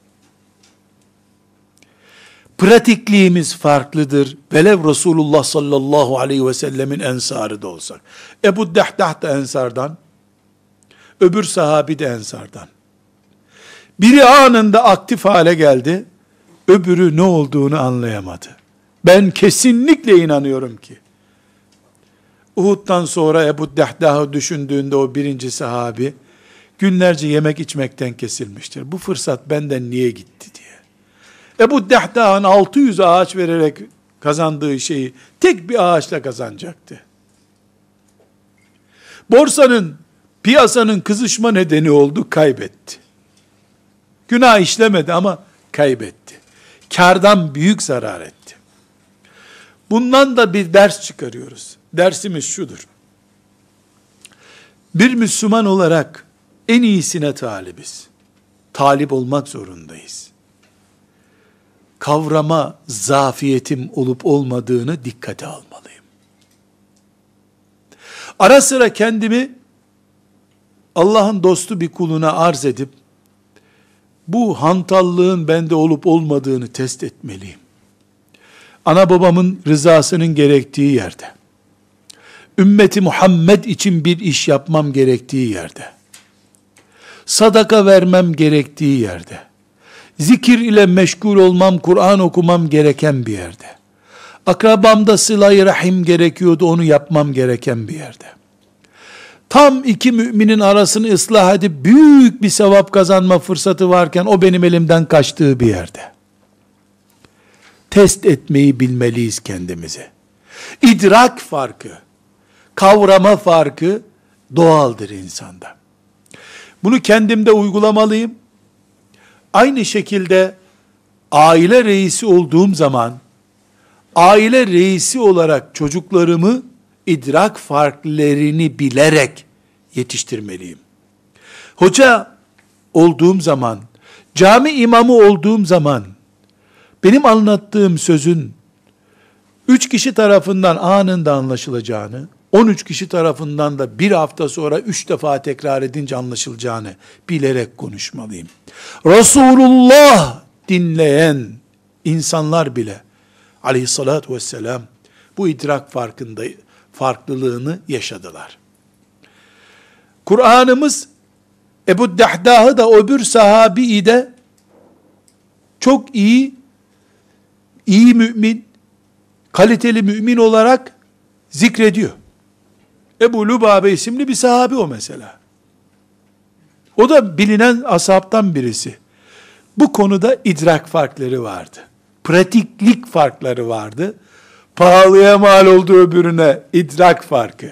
Pratikliğimiz farklıdır, velev Resulullah sallallahu aleyhi ve sellemin ensarı da olsak. Ebu Dehdah da ensardan, öbür sahabi de ensardan. Biri anında aktif hale geldi, öbürü ne olduğunu anlayamadı. Ben kesinlikle inanıyorum ki, Uhud'dan sonra Ebu Dehdah'ı düşündüğünde o birinci sahabi, günlerce yemek içmekten kesilmiştir. Bu fırsat benden niye gitti diye. Ebu Dehdah'ın 600 ağaç vererek kazandığı şeyi tek bir ağaçla kazanacaktı. Borsanın, piyasanın kızışma nedeni oldu, kaybetti. Günah işlemedi ama kaybetti. Kârdan büyük zarar etti. Bundan da bir ders çıkarıyoruz. Dersimiz şudur. Bir Müslüman olarak en iyisine talibiz. Talip olmak zorundayız. Kavrama zafiyetim olup olmadığını dikkate almalıyım. Ara sıra kendimi Allah'ın dostu bir kuluna arz edip bu hantallığın bende olup olmadığını test etmeliyim. Ana babamın rızasının gerektiği yerde, ümmeti Muhammed için bir iş yapmam gerektiği yerde, sadaka vermem gerektiği yerde, zikir ile meşgul olmam, Kur'an okumam gereken bir yerde, akrabamda sıla-i rahim gerekiyordu, onu yapmam gereken bir yerde, tam iki müminin arasını ıslah edip büyük bir sevap kazanma fırsatı varken o benim elimden kaçtığı bir yerde, test etmeyi bilmeliyiz kendimize. İdrak farkı, kavrama farkı doğaldır insanda. Bunu kendimde uygulamalıyım. Aynı şekilde aile reisi olduğum zaman, aile reisi olarak çocuklarımı idrak farklarını bilerek yetiştirmeliyim. Hoca olduğum zaman, cami imamı olduğum zaman, benim anlattığım sözün 3 kişi tarafından anında anlaşılacağını, 13 kişi tarafından da bir hafta sonra 3 defa tekrar edince anlaşılacağını bilerek konuşmalıyım. Resulullah dinleyen insanlar bile aleyhissalatü vesselam bu idrak farklılığını yaşadılar. Kur'an'ımız Ebu Dehdah'ı da öbür sahabiyi de çok iyi mümin, kaliteli mümin olarak zikrediyor. Ebu Lübabe isimli bir sahabi o mesela. O da bilinen ashabtan birisi. Bu konuda idrak farkları vardı. Pratiklik farkları vardı. Pahalıya mal oldu öbürüne idrak farkı.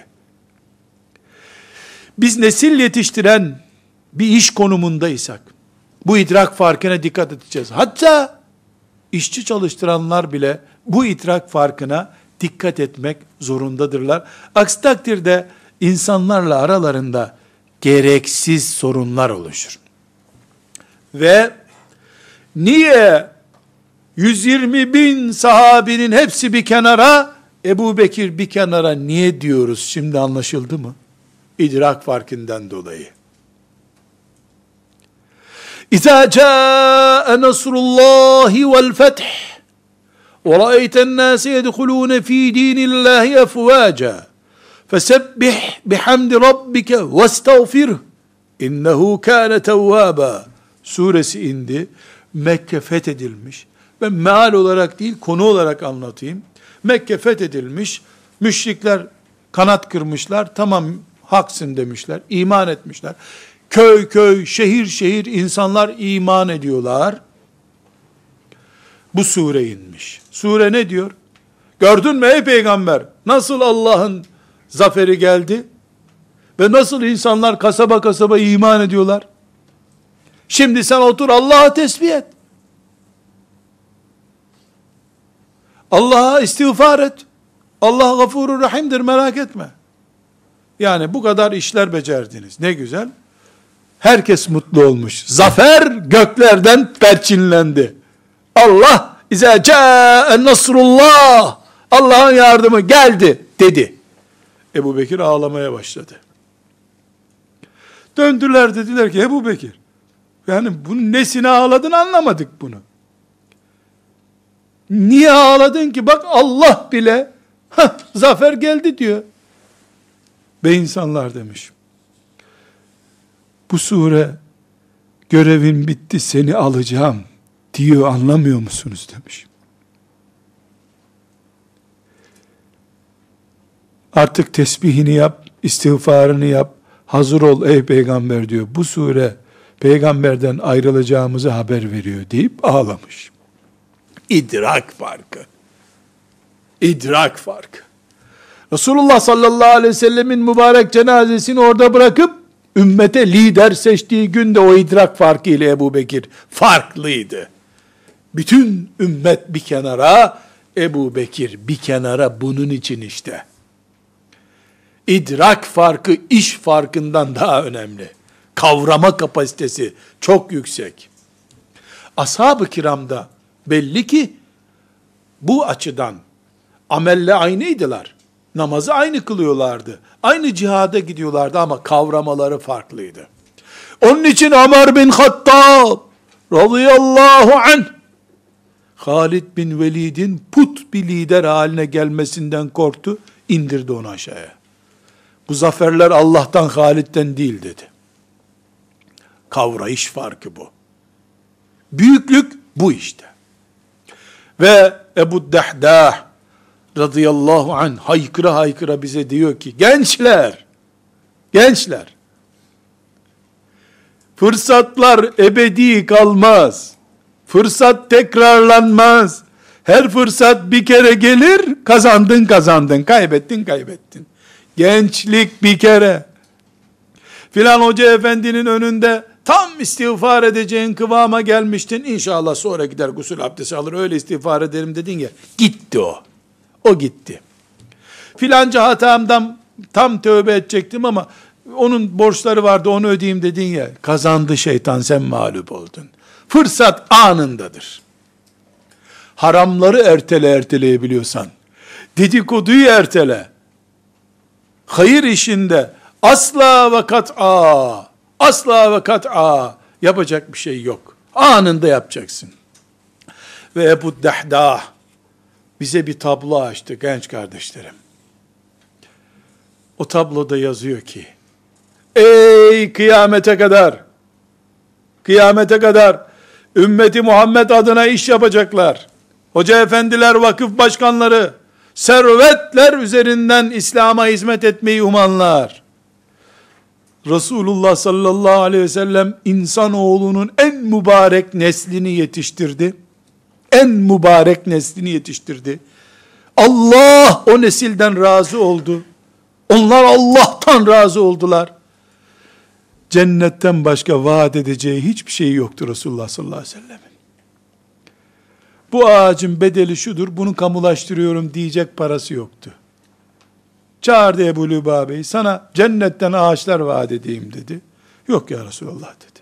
Biz nesil yetiştiren bir iş konumundaysak, bu idrak farkına dikkat edeceğiz. Hatta işçi çalıştıranlar bile bu idrak farkına dikkat etmek zorundadırlar. Aksi takdirde insanlarla aralarında gereksiz sorunlar oluşur. Ve niye 120 bin sahabinin hepsi bir kenara, Ebu Bekir bir kenara niye diyoruz? Şimdi anlaşıldı mı? İdrak farkından dolayı. İzâ câe nasrullâhi vel feth ve ra'eyten nâse yedhulûne fî dînillâhi efvâca fesebbih bihamdi rabbike vestağfirh innehu kâne tevvâba suresi indi. Mekke fethedilmiş. Ben meal olarak değil, konu olarak anlatayım. Mekke fethedilmiş. Müşrikler kanat kırmışlar. Tamam, haksın demişler. İman etmişler. Köy köy, şehir şehir insanlar iman ediyorlar. Bu sure inmiş. Sure ne diyor? Gördün mü ey peygamber? Nasıl Allah'ın zaferi geldi? Ve nasıl insanlar kasaba kasaba iman ediyorlar? Şimdi sen otur Allah'a tesbih et. Allah'a istiğfar et. Allah gafurur rahimdir, merak etme. Yani bu kadar işler becerdiniz. Ne güzel. Herkes mutlu olmuş. Zafer göklerden perçinlendi. Allah İzâ câe nasrullah, Allah'ın yardımı geldi dedi. Ebu Bekir ağlamaya başladı. Döndüler, dediler ki Ebu Bekir, yani bunun nesine ağladın anlamadık bunu. Niye ağladın ki? Bak Allah bile zafer geldi diyor. Be insanlar demiş. Bu sure görevin bitti seni alacağım diyor, anlamıyor musunuz demiş. Artık tesbihini yap, istiğfarını yap, hazır ol ey peygamber diyor. Bu sure peygamberden ayrılacağımızı haber veriyor deyip ağlamış. İdrak farkı. İdrak farkı. Resulullah sallallahu aleyhi ve sellemin mübarek cenazesini orada bırakıp ümmete lider seçtiği günde o idrak farkı ile Ebu Bekir farklıydı. Bütün ümmet bir kenara, Ebu Bekir bir kenara, bunun için işte. İdrak farkı iş farkından daha önemli. Kavrama kapasitesi çok yüksek. Ashab-ı kiramda belli ki bu açıdan amelle aynıydılar. Namazı aynı kılıyorlardı. Aynı cihada gidiyorlardı ama kavramaları farklıydı. Onun için Ömer bin Hattab radıyallahu anh, Halid bin Velid'in put bir lider haline gelmesinden korktu, indirdi onu aşağıya. Bu zaferler Allah'tan, Halid'den değil dedi. Kavrayış farkı bu. Büyüklük bu işte. Ve Ebu Dahdah radıyallahu anh haykıra haykıra bize diyor ki, gençler, fırsatlar ebedi kalmaz. Fırsat tekrarlanmaz. Her fırsat bir kere gelir, kazandın, kaybettin. Gençlik bir kere. Filan hoca efendinin önünde tam istiğfar edeceğin kıvama gelmiştin. İnşallah sonra gider gusül abdesti alır, öyle istiğfar ederim dedin ya. Gitti o. O gitti. Filanca hatamdan tam tövbe edecektim ama onun borçları vardı, onu ödeyeyim dedin ya. Kazandı şeytan, sen mağlup oldun. Fırsat anındadır. Haramları erteleyebiliyorsan, dedikoduyu ertele. Hayır işinde asla ve kat'a yapacak bir şey yok. Anında yapacaksın. Ve Ebu Dahdah bize bir tablo açtı genç kardeşlerim. O tabloda yazıyor ki, ey kıyamete kadar ümmeti Muhammed adına iş yapacaklar. Hoca efendiler, vakıf başkanları, servetler üzerinden İslam'a hizmet etmeyi umanlar. Resulullah sallallahu aleyhi ve sellem insanoğlunun en mübarek neslini yetiştirdi. Allah o nesilden razı oldu. Onlar Allah'tan razı oldular. Cennetten başka vaat edeceği hiçbir şey yoktu Resulullah sallallahu aleyhi ve sellem'in. Bu ağacın bedeli şudur, bunu kamulaştırıyorum diyecek parası yoktu. Çağırdı Ebu Lübabe'yi, sana cennetten ağaçlar vaat edeyim dedi. Yok ya Resulallah dedi.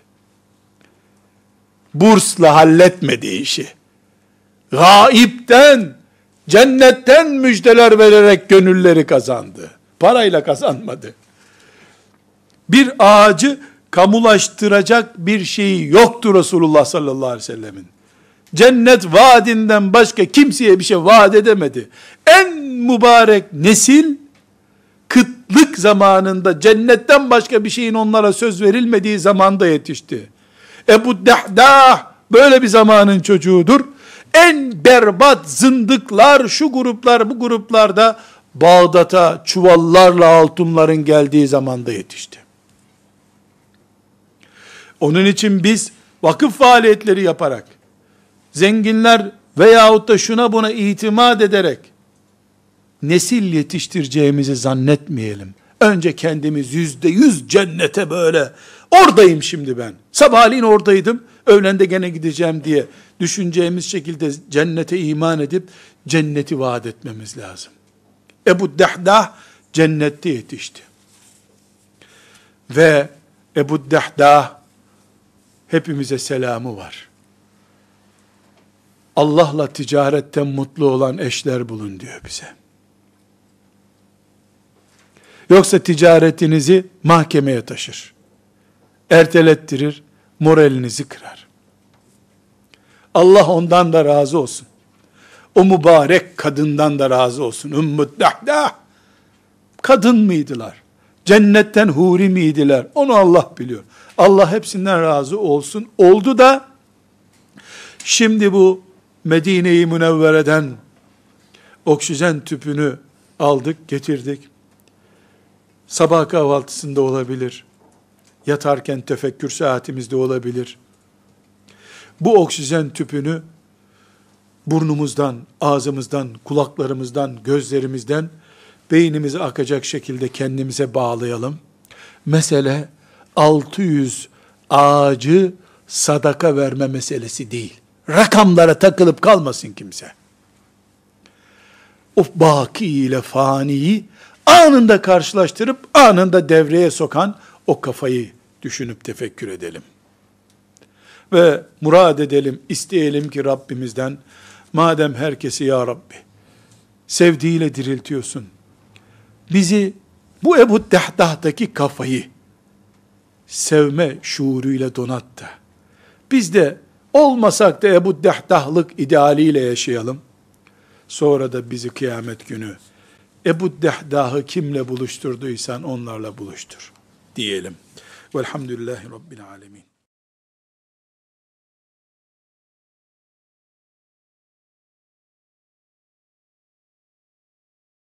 Bursla halletmedi işi. Gaipten, cennetten müjdeler vererek gönülleri kazandı. Parayla kazanmadı. Bir ağacı kamulaştıracak bir şeyi yoktu Resulullah sallallahu aleyhi ve sellemin. Cennet vaadinden başka kimseye bir şey vaat edemedi. En mübarek nesil, kıtlık zamanında cennetten başka bir şeyin onlara söz verilmediği zamanda yetişti. Ebu Dahdah böyle bir zamanın çocuğudur. En berbat zındıklar, şu gruplar, bu gruplarda Bağdat'a çuvallarla altınların geldiği zamanda yetişti. Onun için biz vakıf faaliyetleri yaparak, zenginler veyahut da şuna buna itimat ederek nesil yetiştireceğimizi zannetmeyelim. Önce kendimiz %100 cennete böyle, oradayım şimdi ben, sabahleyin oradaydım, öğlende gene gideceğim diye düşüneceğimiz şekilde cennete iman edip cenneti vaat etmemiz lazım. Ebu Dahdah cennette yetişti. Ve Ebu Dehdah hepimize selamı var. Allah'la ticaretten mutlu olan eşler bulun diyor bize. Yoksa ticaretinizi mahkemeye taşır. Ertelettirir, moralinizi kırar. Allah ondan da razı olsun. O mübarek kadından da razı olsun. Ümmü Dehdah kadın mıydılar? Cennetten huri miydiler? Onu Allah biliyor. Allah hepsinden razı olsun. Oldu da şimdi bu Medine-i Münevvere'den oksijen tüpünü aldık, getirdik. Sabah kahvaltısında olabilir. Yatarken tefekkür saatimizde olabilir. Bu oksijen tüpünü burnumuzdan, ağzımızdan, kulaklarımızdan, gözlerimizden beynimize akacak şekilde kendimize bağlayalım. Mesele 600 ağacı sadaka verme meselesi değil. Rakamlara takılıp kalmasın kimse. O baki ile faniyi anında karşılaştırıp anında devreye sokan o kafayı düşünüp tefekkür edelim. Ve murad edelim, isteyelim ki Rabbimizden, madem herkesi ya Rabbi sevdiğiyle diriltiyorsun, bizi bu Ebu Dehdah'taki kafayı sevme şuuruyla donat da, biz de olmasak da Ebu Dehdah'lık idealiyle yaşayalım. Sonra da bizi kıyamet günü Ebu Dehdah'ı kimle buluşturduysan onlarla buluştur diyelim. Velhamdülillahi Rabbil alemin.